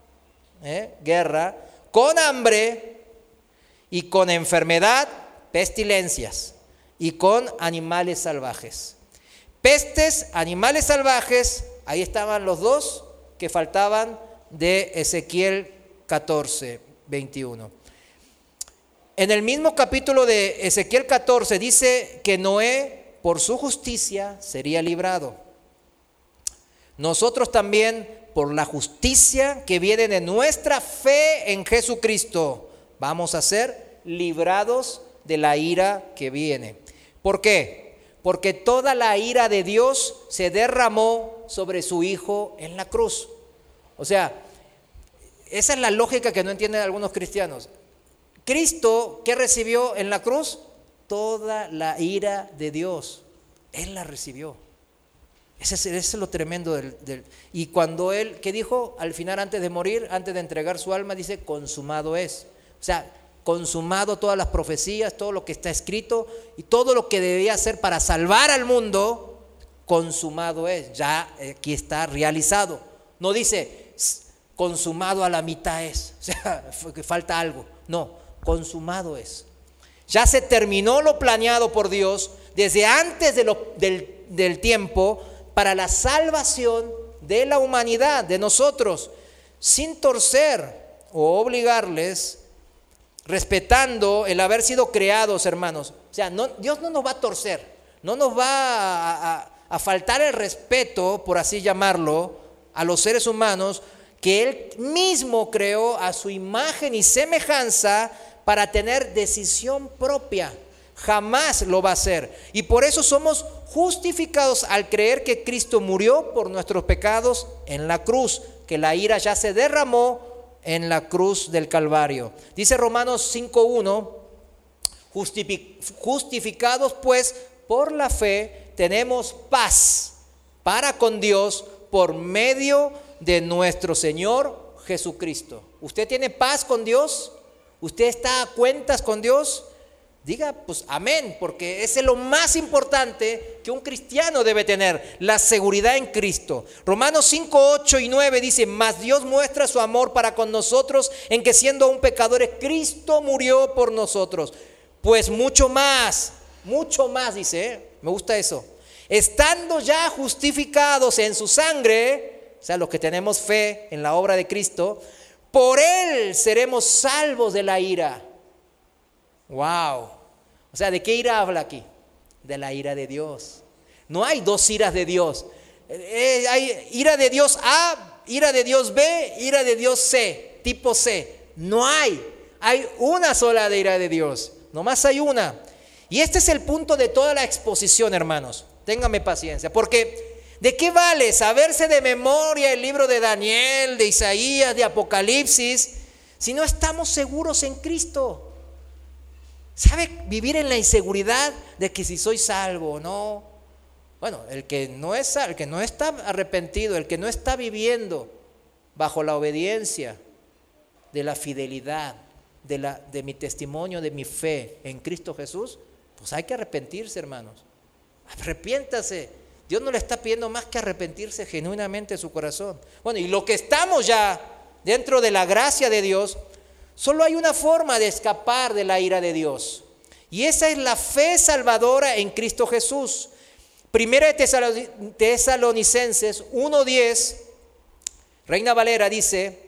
guerra, con hambre y con enfermedad, pestilencias y con animales salvajes. Pestes, animales salvajes, ahí estaban los dos que faltaban de Ezequiel 14, 21. En el mismo capítulo de Ezequiel 14 dice que Noé, por su justicia, sería librado. Nosotros también, por la justicia que viene de nuestra fe en Jesucristo, vamos a ser librados de la ira que viene. ¿Por qué? Porque toda la ira de Dios se derramó sobre su Hijo en la cruz. O sea, esa es la lógica que no entienden algunos cristianos. Cristo, ¿qué recibió en la cruz? Toda la ira de Dios. Él la recibió. Ese es lo tremendo y cuando Él, ¿qué dijo? Al final, antes de morir, antes de entregar su alma, dice, consumado es. O sea, consumado todas las profecías, todo lo que está escrito y todo lo que debía hacer para salvar al mundo, consumado es. Ya aquí está realizado. No dice, consumado a la mitad es. O sea, que falta algo. No, consumado es. Ya se terminó lo planeado por Dios desde antes del tiempo para la salvación de la humanidad, de nosotros, sin torcer o obligarles, respetando el haber sido creados, hermanos. O sea, Dios no nos va a torcer, no nos va a faltar el respeto, por así llamarlo, a los seres humanos que Él mismo creó a su imagen y semejanza para tener decisión propia. Jamás lo va a hacer. Y por eso somos justificados al creer que Cristo murió por nuestros pecados en la cruz, que la ira ya se derramó en la cruz del Calvario. Dice Romanos 5:1, justificados pues por la fe tenemos paz para con Dios por medio de nuestro Señor Jesucristo. ¿Usted tiene paz con Dios? ¿Usted está a cuentas con Dios? Diga pues amén, porque ese es lo más importante que un cristiano debe tener, la seguridad en Cristo. Romanos 5, 8 y 9 dice, mas Dios muestra su amor para con nosotros en que siendo aún pecadores, Cristo murió por nosotros. Pues mucho más dice, me gusta eso. Estando ya justificados en su sangre, o sea, los que tenemos fe en la obra de Cristo, por Él seremos salvos de la ira. Wow. O sea, ¿de qué ira habla aquí? De la ira de Dios. No hay dos iras de Dios. Hay ira de Dios A, ira de Dios B, ira de Dios C, tipo C. No hay. Hay una sola de ira de Dios. Nomás hay una. Y este es el punto de toda la exposición, hermanos. Ténganme paciencia. Porque ¿De qué vale saberse de memoria el libro de Daniel, de Isaías, de Apocalipsis, si no estamos seguros en Cristo? ¿Sabe vivir en la inseguridad de que si soy salvo o no? Bueno, el que no está arrepentido, el que no está viviendo bajo la obediencia de la fidelidad, de mi testimonio, de mi fe en Cristo Jesús, pues hay que arrepentirse, hermanos. Arrepiéntase. Dios no le está pidiendo más que arrepentirse genuinamente de su corazón. Bueno, y lo que estamos ya dentro de la gracia de Dios, solo hay una forma de escapar de la ira de Dios. Y esa es la fe salvadora en Cristo Jesús. Primera de Tesalonicenses 1:10, Reina Valera dice,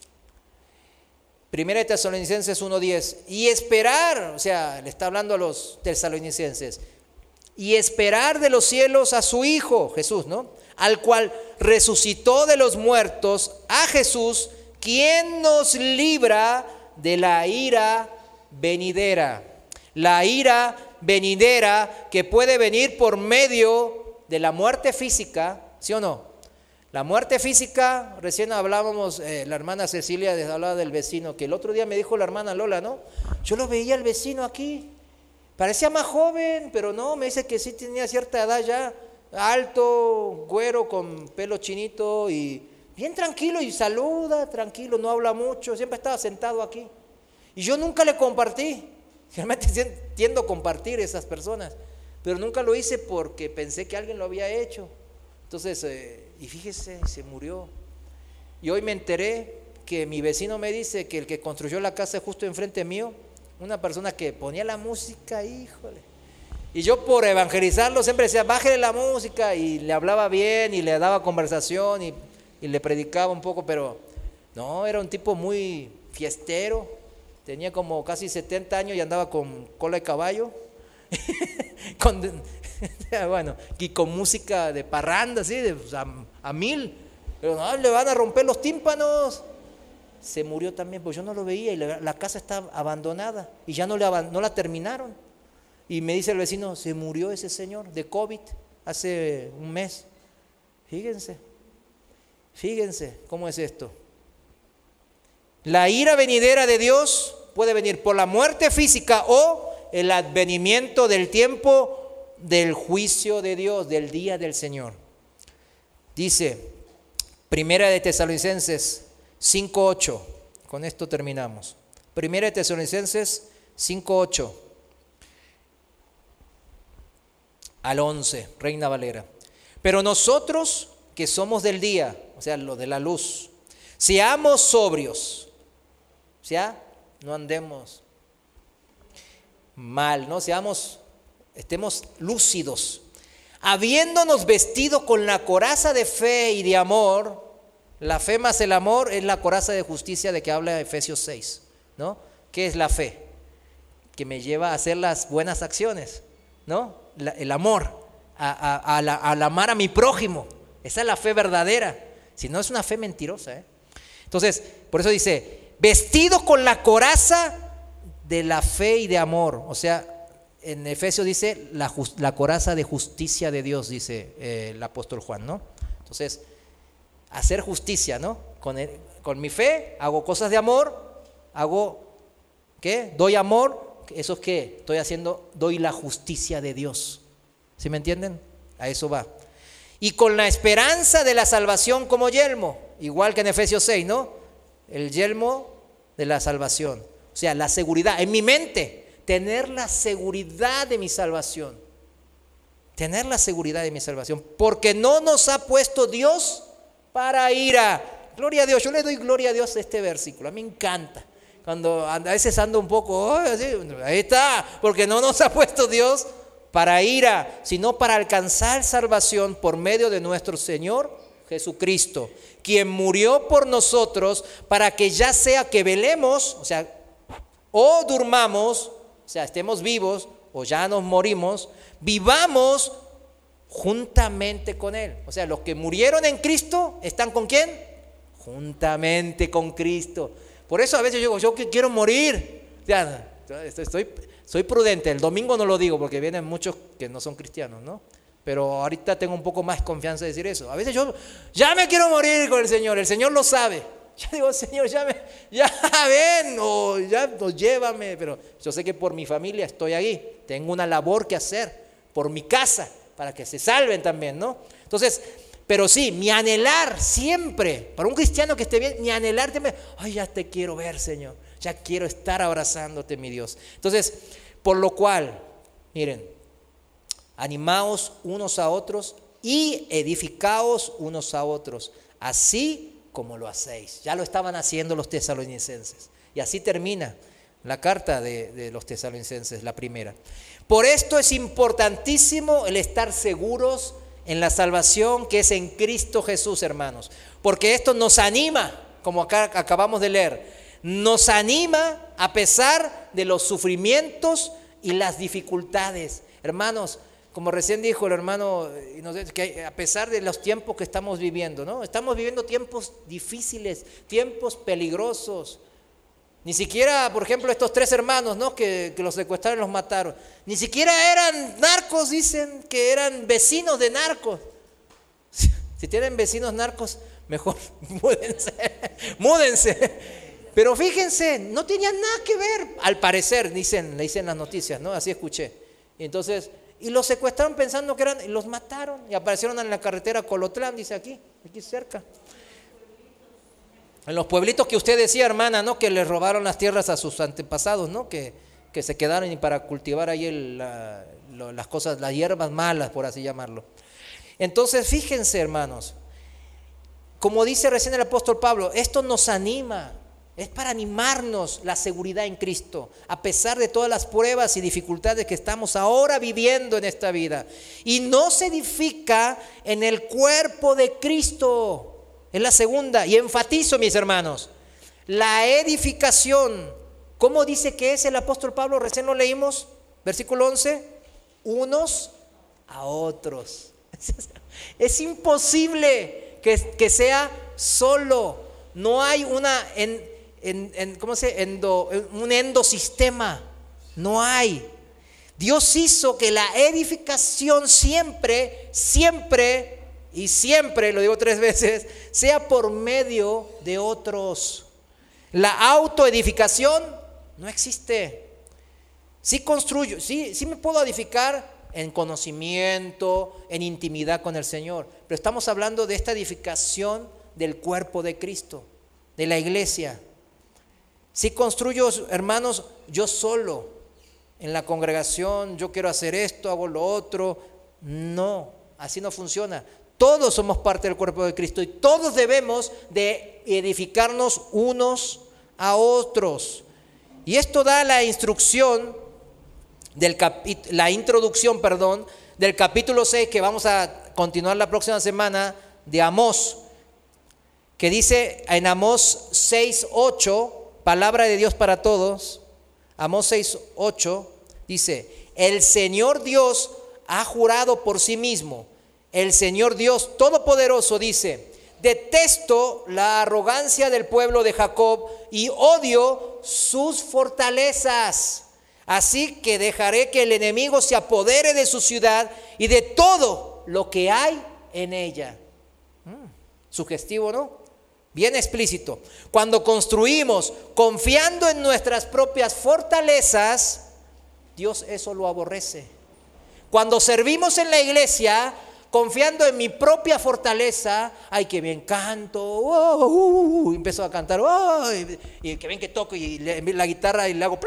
Primera de Tesalonicenses 1:10, y esperar, o sea, le está hablando a los tesalonicenses, y esperar de los cielos a su Hijo, Jesús, ¿no? Al cual resucitó de los muertos, a Jesús, quien nos libra de la ira venidera. La ira venidera que puede venir por medio de la muerte física, ¿sí o no? La muerte física, recién hablábamos, la hermana Cecilia hablaba del vecino, que el otro día me dijo la hermana Lola, ¿no? Yo lo veía el vecino aquí. Parecía más joven, pero no, me dice que sí tenía cierta edad ya, alto, güero, con pelo chinito y bien tranquilo y saluda, tranquilo, no habla mucho, siempre estaba sentado aquí. Y yo nunca le compartí, realmente tiendo a compartir esas personas, pero nunca lo hice porque pensé que alguien lo había hecho. Entonces, y fíjese, se murió. Y hoy me enteré que mi vecino me dice que el que construyó la casa justo enfrente mío, una persona que ponía la música, híjole. Y yo por evangelizarlo siempre decía, bájale la música, y le hablaba bien y le daba conversación y le predicaba un poco, pero no, era un tipo muy fiestero, tenía como casi 70 años y andaba con cola de caballo, bueno, y con música de parranda, así, a mil, pero no, le van a romper los tímpanos. Se murió también, pues yo no lo veía y la casa está abandonada y ya no la terminaron. Y me dice el vecino, se murió ese señor de COVID hace un mes. Fíjense cómo es esto. La ira venidera de Dios puede venir por la muerte física o el advenimiento del tiempo del juicio de Dios, del día del Señor. Dice, Primera de Tesalonicenses 5:8, con esto terminamos. Primera de Tesalonicenses 5:8 al 11, Reina Valera. Pero nosotros que somos del día, o sea, lo de la luz, seamos sobrios, o sea, no andemos mal, no estemos lúcidos, habiéndonos vestido con la coraza de fe y de amor. La fe más el amor es la coraza de justicia de que habla Efesios 6, ¿no? ¿Qué es la fe? Que me lleva a hacer las buenas acciones, ¿no? El amor, al amar a mi prójimo. Esa es la fe verdadera. Si no, es una fe mentirosa, ¿eh? Entonces, por eso dice, vestido con la coraza de la fe y de amor. O sea, en Efesios dice la coraza de justicia de Dios, dice el apóstol Juan, ¿no? Entonces, hacer justicia, ¿no? Con mi fe hago cosas de amor, ¿qué? Doy amor, ¿eso es qué? Estoy haciendo, doy la justicia de Dios. ¿Sí me entienden? A eso va. Y con la esperanza de la salvación como yelmo, igual que en Efesios 6, ¿no? El yelmo de la salvación. O sea, la seguridad, en mi mente, tener la seguridad de mi salvación. Tener la seguridad de mi salvación. Porque no nos ha puesto Dios para ira. Gloria a Dios, yo le doy gloria a Dios a este versículo, a mí me encanta. Cuando a veces ando un poco, así, ahí está, porque no nos ha puesto Dios para ira, sino para alcanzar salvación por medio de nuestro Señor Jesucristo, quien murió por nosotros para que ya sea que velemos, o sea, o durmamos, o sea, estemos vivos o ya nos morimos, vivamos juntamente con Él. O sea, los que murieron en Cristo, ¿están con quién? Juntamente con Cristo. Por eso a veces yo digo, yo que quiero morir. Ya, soy prudente, el domingo no lo digo porque vienen muchos que no son cristianos, ¿no? Pero ahorita tengo un poco más confianza de decir eso. A veces yo ya me quiero morir con el Señor lo sabe. Ya digo, Señor, ya ven, o llévame. Pero yo sé que por mi familia estoy ahí. Tengo una labor que hacer por mi casa, para que se salven también, ¿no? Entonces, pero sí, mi anhelar siempre, para un cristiano que esté bien, mi anhelar siempre, ay, ya te quiero ver, Señor. Ya quiero estar abrazándote, mi Dios. Entonces, por lo cual, miren, animaos unos a otros y edificaos unos a otros, así como lo hacéis. Ya lo estaban haciendo los tesalonicenses. Y así termina la carta de los tesalonicenses, la primera. Por esto es importantísimo el estar seguros en la salvación que es en Cristo Jesús, hermanos. Porque esto nos anima, como acá acabamos de leer, nos anima a pesar de los sufrimientos y las dificultades. Hermanos, como recién dijo el hermano, que a pesar de los tiempos que estamos viviendo, ¿no? Estamos viviendo tiempos difíciles, tiempos peligrosos. Ni siquiera, por ejemplo, estos 3 hermanos, ¿no? que los secuestraron y los mataron, ni siquiera eran narcos, dicen que eran vecinos de narcos. Si tienen vecinos narcos, mejor múdense. Pero fíjense, no tenían nada que ver, al parecer, le dicen las noticias, ¿no? Así escuché. Y entonces, y los secuestraron pensando que eran, y los mataron, y aparecieron en la carretera Colotlán, dice aquí cerca. En los pueblitos que usted decía, hermana, ¿no? Que les robaron las tierras a sus antepasados, ¿no? Que se quedaron y para cultivar ahí las cosas, las hierbas malas, por así llamarlo. Entonces, fíjense, hermanos, como dice recién el apóstol Pablo, esto nos anima. Es para animarnos la seguridad en Cristo, a pesar de todas las pruebas y dificultades que estamos ahora viviendo en esta vida. Y no se edifica en el cuerpo de Cristo. Es la segunda. Y enfatizo, mis hermanos, la edificación. ¿Cómo dice que es el apóstol Pablo? Recién lo leímos, versículo 11. Unos a otros. Es imposible que sea solo. No hay un endosistema, no hay. Dios hizo que la edificación siempre, lo digo 3 veces, sea por medio de otros. La autoedificación no existe. Sí construyo, sí me puedo edificar en conocimiento, en intimidad con el Señor, pero estamos hablando de esta edificación del cuerpo de Cristo, de la iglesia. Si construyo, hermanos, yo solo, en la congregación, yo quiero hacer esto, hago lo otro. No, así no funciona. Todos somos parte del cuerpo de Cristo y todos debemos de edificarnos unos a otros. Y esto da la instrucción, la introducción del capítulo 6, que vamos a continuar la próxima semana, de Amós, que dice en Amós 6:8, palabra de Dios para todos. Amós 6:8 dice: el Señor Dios ha jurado por sí mismo, el Señor Dios Todopoderoso dice: detesto la arrogancia del pueblo de Jacob y odio sus fortalezas. Así que dejaré que el enemigo se apodere de su ciudad y de todo lo que hay en ella. Sugestivo, ¿no? Bien explícito. Cuando construimos confiando en nuestras propias fortalezas, Dios eso lo aborrece. Cuando servimos en la iglesia confiando en mi propia fortaleza, ay, que bien canto, empiezo a cantar, y que bien que toco y la guitarra y le hago,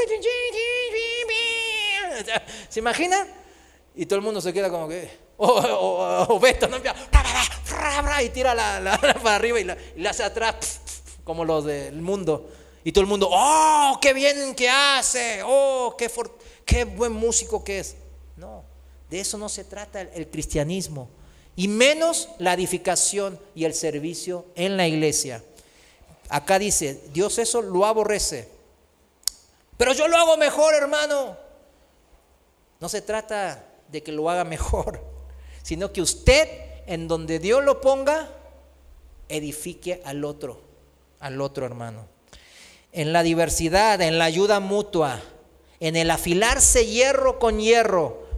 ¿se imagina? Y todo el mundo se queda como que, o Beto, ¿no? Y tira para arriba y la hace atrás, como los del mundo. Y todo el mundo, ¡oh, qué bien que hace! ¡Oh, qué buen músico que es! No, de eso no se trata el cristianismo. Y menos la edificación y el servicio en la iglesia. Acá dice, Dios eso lo aborrece. Pero yo lo hago mejor, hermano. No se trata de que lo haga mejor, sino que usted, en donde Dios lo ponga, edifique al otro hermano. En la diversidad, en la ayuda mutua, en el afilarse hierro con hierro,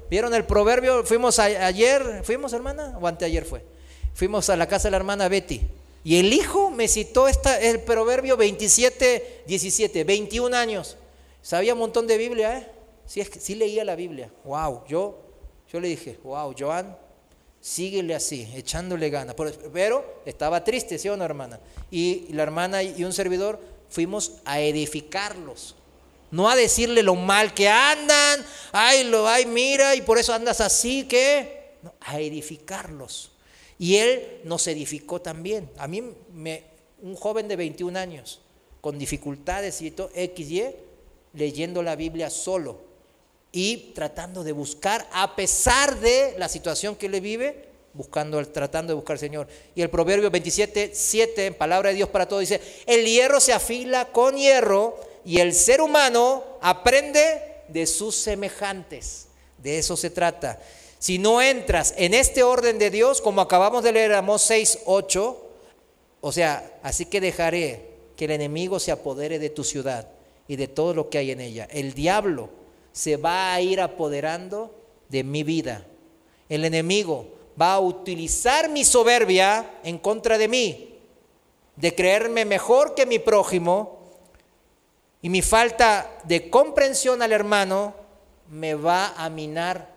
¿Vieron el proverbio? Fuimos ayer, ¿fuimos, hermana? ¿O anteayer fue? Fuimos a la casa de la hermana Betty. Y el hijo me citó el proverbio 27, 17, 21 años. Sabía un montón de Biblia, ¿eh? Sí leía la Biblia. Wow, yo le dije, wow, Joan, síguele así, echándole ganas. Pero estaba triste, ¿sí o no, hermana? Y la hermana y un servidor fuimos a edificarlos. No a decirle lo mal que andan, ay, mira, y por eso andas así, ¿qué? No, a edificarlos. Y él nos edificó también. A mí, un joven de 21 años, con dificultades y todo, XY, leyendo la Biblia solo y tratando de buscar, a pesar de la situación que le vive, tratando de buscar al Señor. Y el proverbio 27, 7, en palabra de Dios para todos, dice: el hierro se afila con hierro y el ser humano aprende de sus semejantes. De eso se trata. Si no entras en este orden de Dios, como acabamos de leer Amós 6, 8, o sea, así que dejaré que el enemigo se apodere de tu ciudad y de todo lo que hay en ella. El diablo se va a ir apoderando de mi vida. El enemigo va a utilizar mi soberbia en contra de mí, de creerme mejor que mi prójimo, y mi falta de comprensión al hermano me va a minar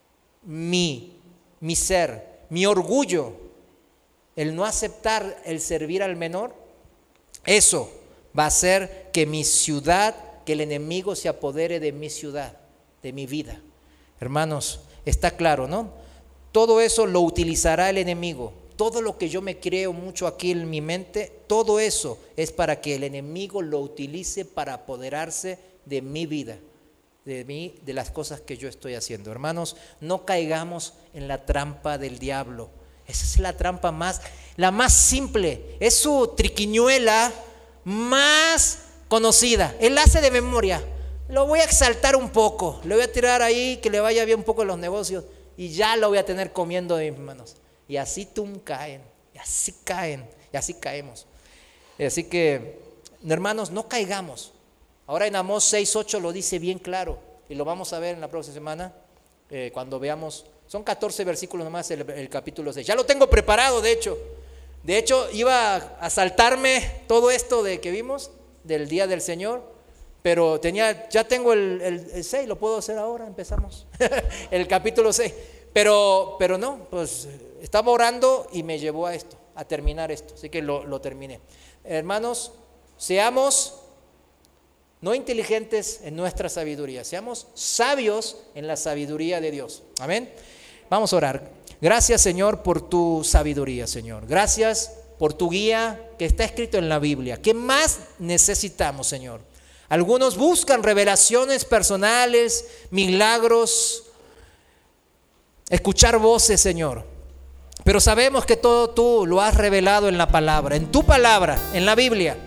mi ser, mi orgullo, el no aceptar el servir al menor. Eso va a hacer que mi ciudad, que el enemigo se apodere de mi ciudad, de mi vida. Hermanos, está claro, ¿no? Todo eso lo utilizará el enemigo. Todo lo que yo me creo mucho aquí en mi mente, todo eso es para que el enemigo lo utilice para apoderarse de mi vida, de mí, de las cosas que yo estoy haciendo. Hermanos, no caigamos en la trampa del diablo. Esa es la trampa la más simple. Es su triquiñuela más conocida. Él hace de memoria. Lo voy a exaltar un poco, le voy a tirar ahí que le vaya bien un poco en los negocios y ya lo voy a tener comiendo de mis manos. Y así caen, y así caemos. Así que, hermanos, no caigamos. Ahora en Amós 6, 8 lo dice bien claro, y lo vamos a ver en la próxima semana, cuando veamos. Son 14 versículos nomás el capítulo 6. Ya lo tengo preparado, de hecho. De hecho, iba a saltarme todo esto de que vimos, del día del Señor, pero ya tengo el 6, lo puedo hacer ahora, empezamos. El capítulo 6. Pero no, pues estaba orando y me llevó a terminar esto. Así que lo terminé. Hermanos, seamos no inteligentes en nuestra sabiduría, seamos sabios en la sabiduría de Dios. Amén. Vamos a orar. Gracias, Señor, por tu sabiduría, Señor. Gracias por tu guía que está escrito en la Biblia. ¿Qué más necesitamos, Señor? Algunos buscan revelaciones personales, milagros, escuchar voces, Señor. Pero sabemos que todo tú lo has revelado en la palabra, en tu palabra, en la Biblia.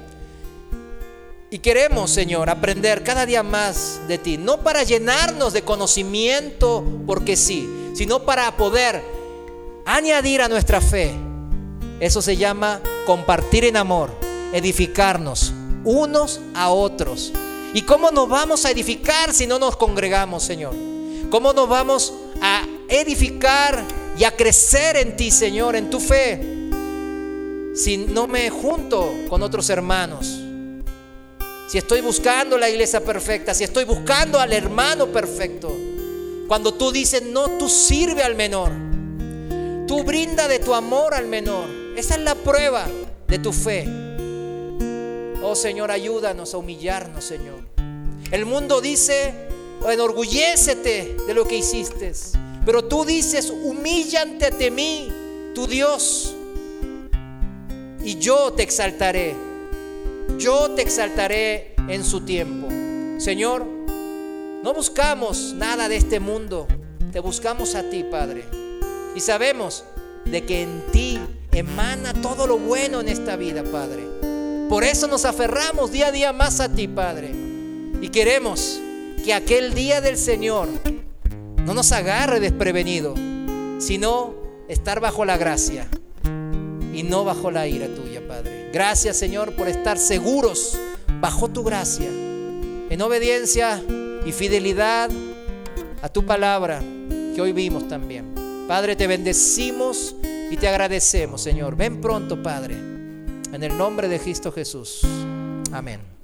Y queremos, Señor, aprender cada día más de ti, no para llenarnos de conocimiento porque sí, sino para poder añadir a nuestra fe. Eso se llama compartir en amor, edificarnos unos a otros. ¿Y cómo nos vamos a edificar si no nos congregamos, Señor? ¿Cómo nos vamos a edificar y a crecer en ti, Señor, en tu fe, si no me junto con otros hermanos? Si estoy buscando la iglesia perfecta, si estoy buscando al hermano perfecto, cuando tú dices, no, tú sirve al menor, tú brinda de tu amor al menor. Esa es la prueba de tu fe. Oh Señor, ayúdanos a humillarnos, Señor. El mundo dice, enorgullécete de lo que hiciste, pero tú dices, humíllate ante mí, tu Dios, y yo te exaltaré. Yo te exaltaré en su tiempo. Señor, no buscamos nada de este mundo, te buscamos a ti, Padre. Y sabemos de que en ti emana todo lo bueno en esta vida, Padre. Por eso nos aferramos día a día más a ti, Padre. Y queremos que aquel día del Señor no nos agarre desprevenido, sino estar bajo la gracia y no bajo la ira tuya, Padre. Gracias, Señor, por estar seguros bajo tu gracia, en obediencia y fidelidad a tu palabra. que hoy vimos también. Padre, te bendecimos y te agradecemos, Señor. Ven pronto, Padre, en el nombre de Cristo Jesús. Amén.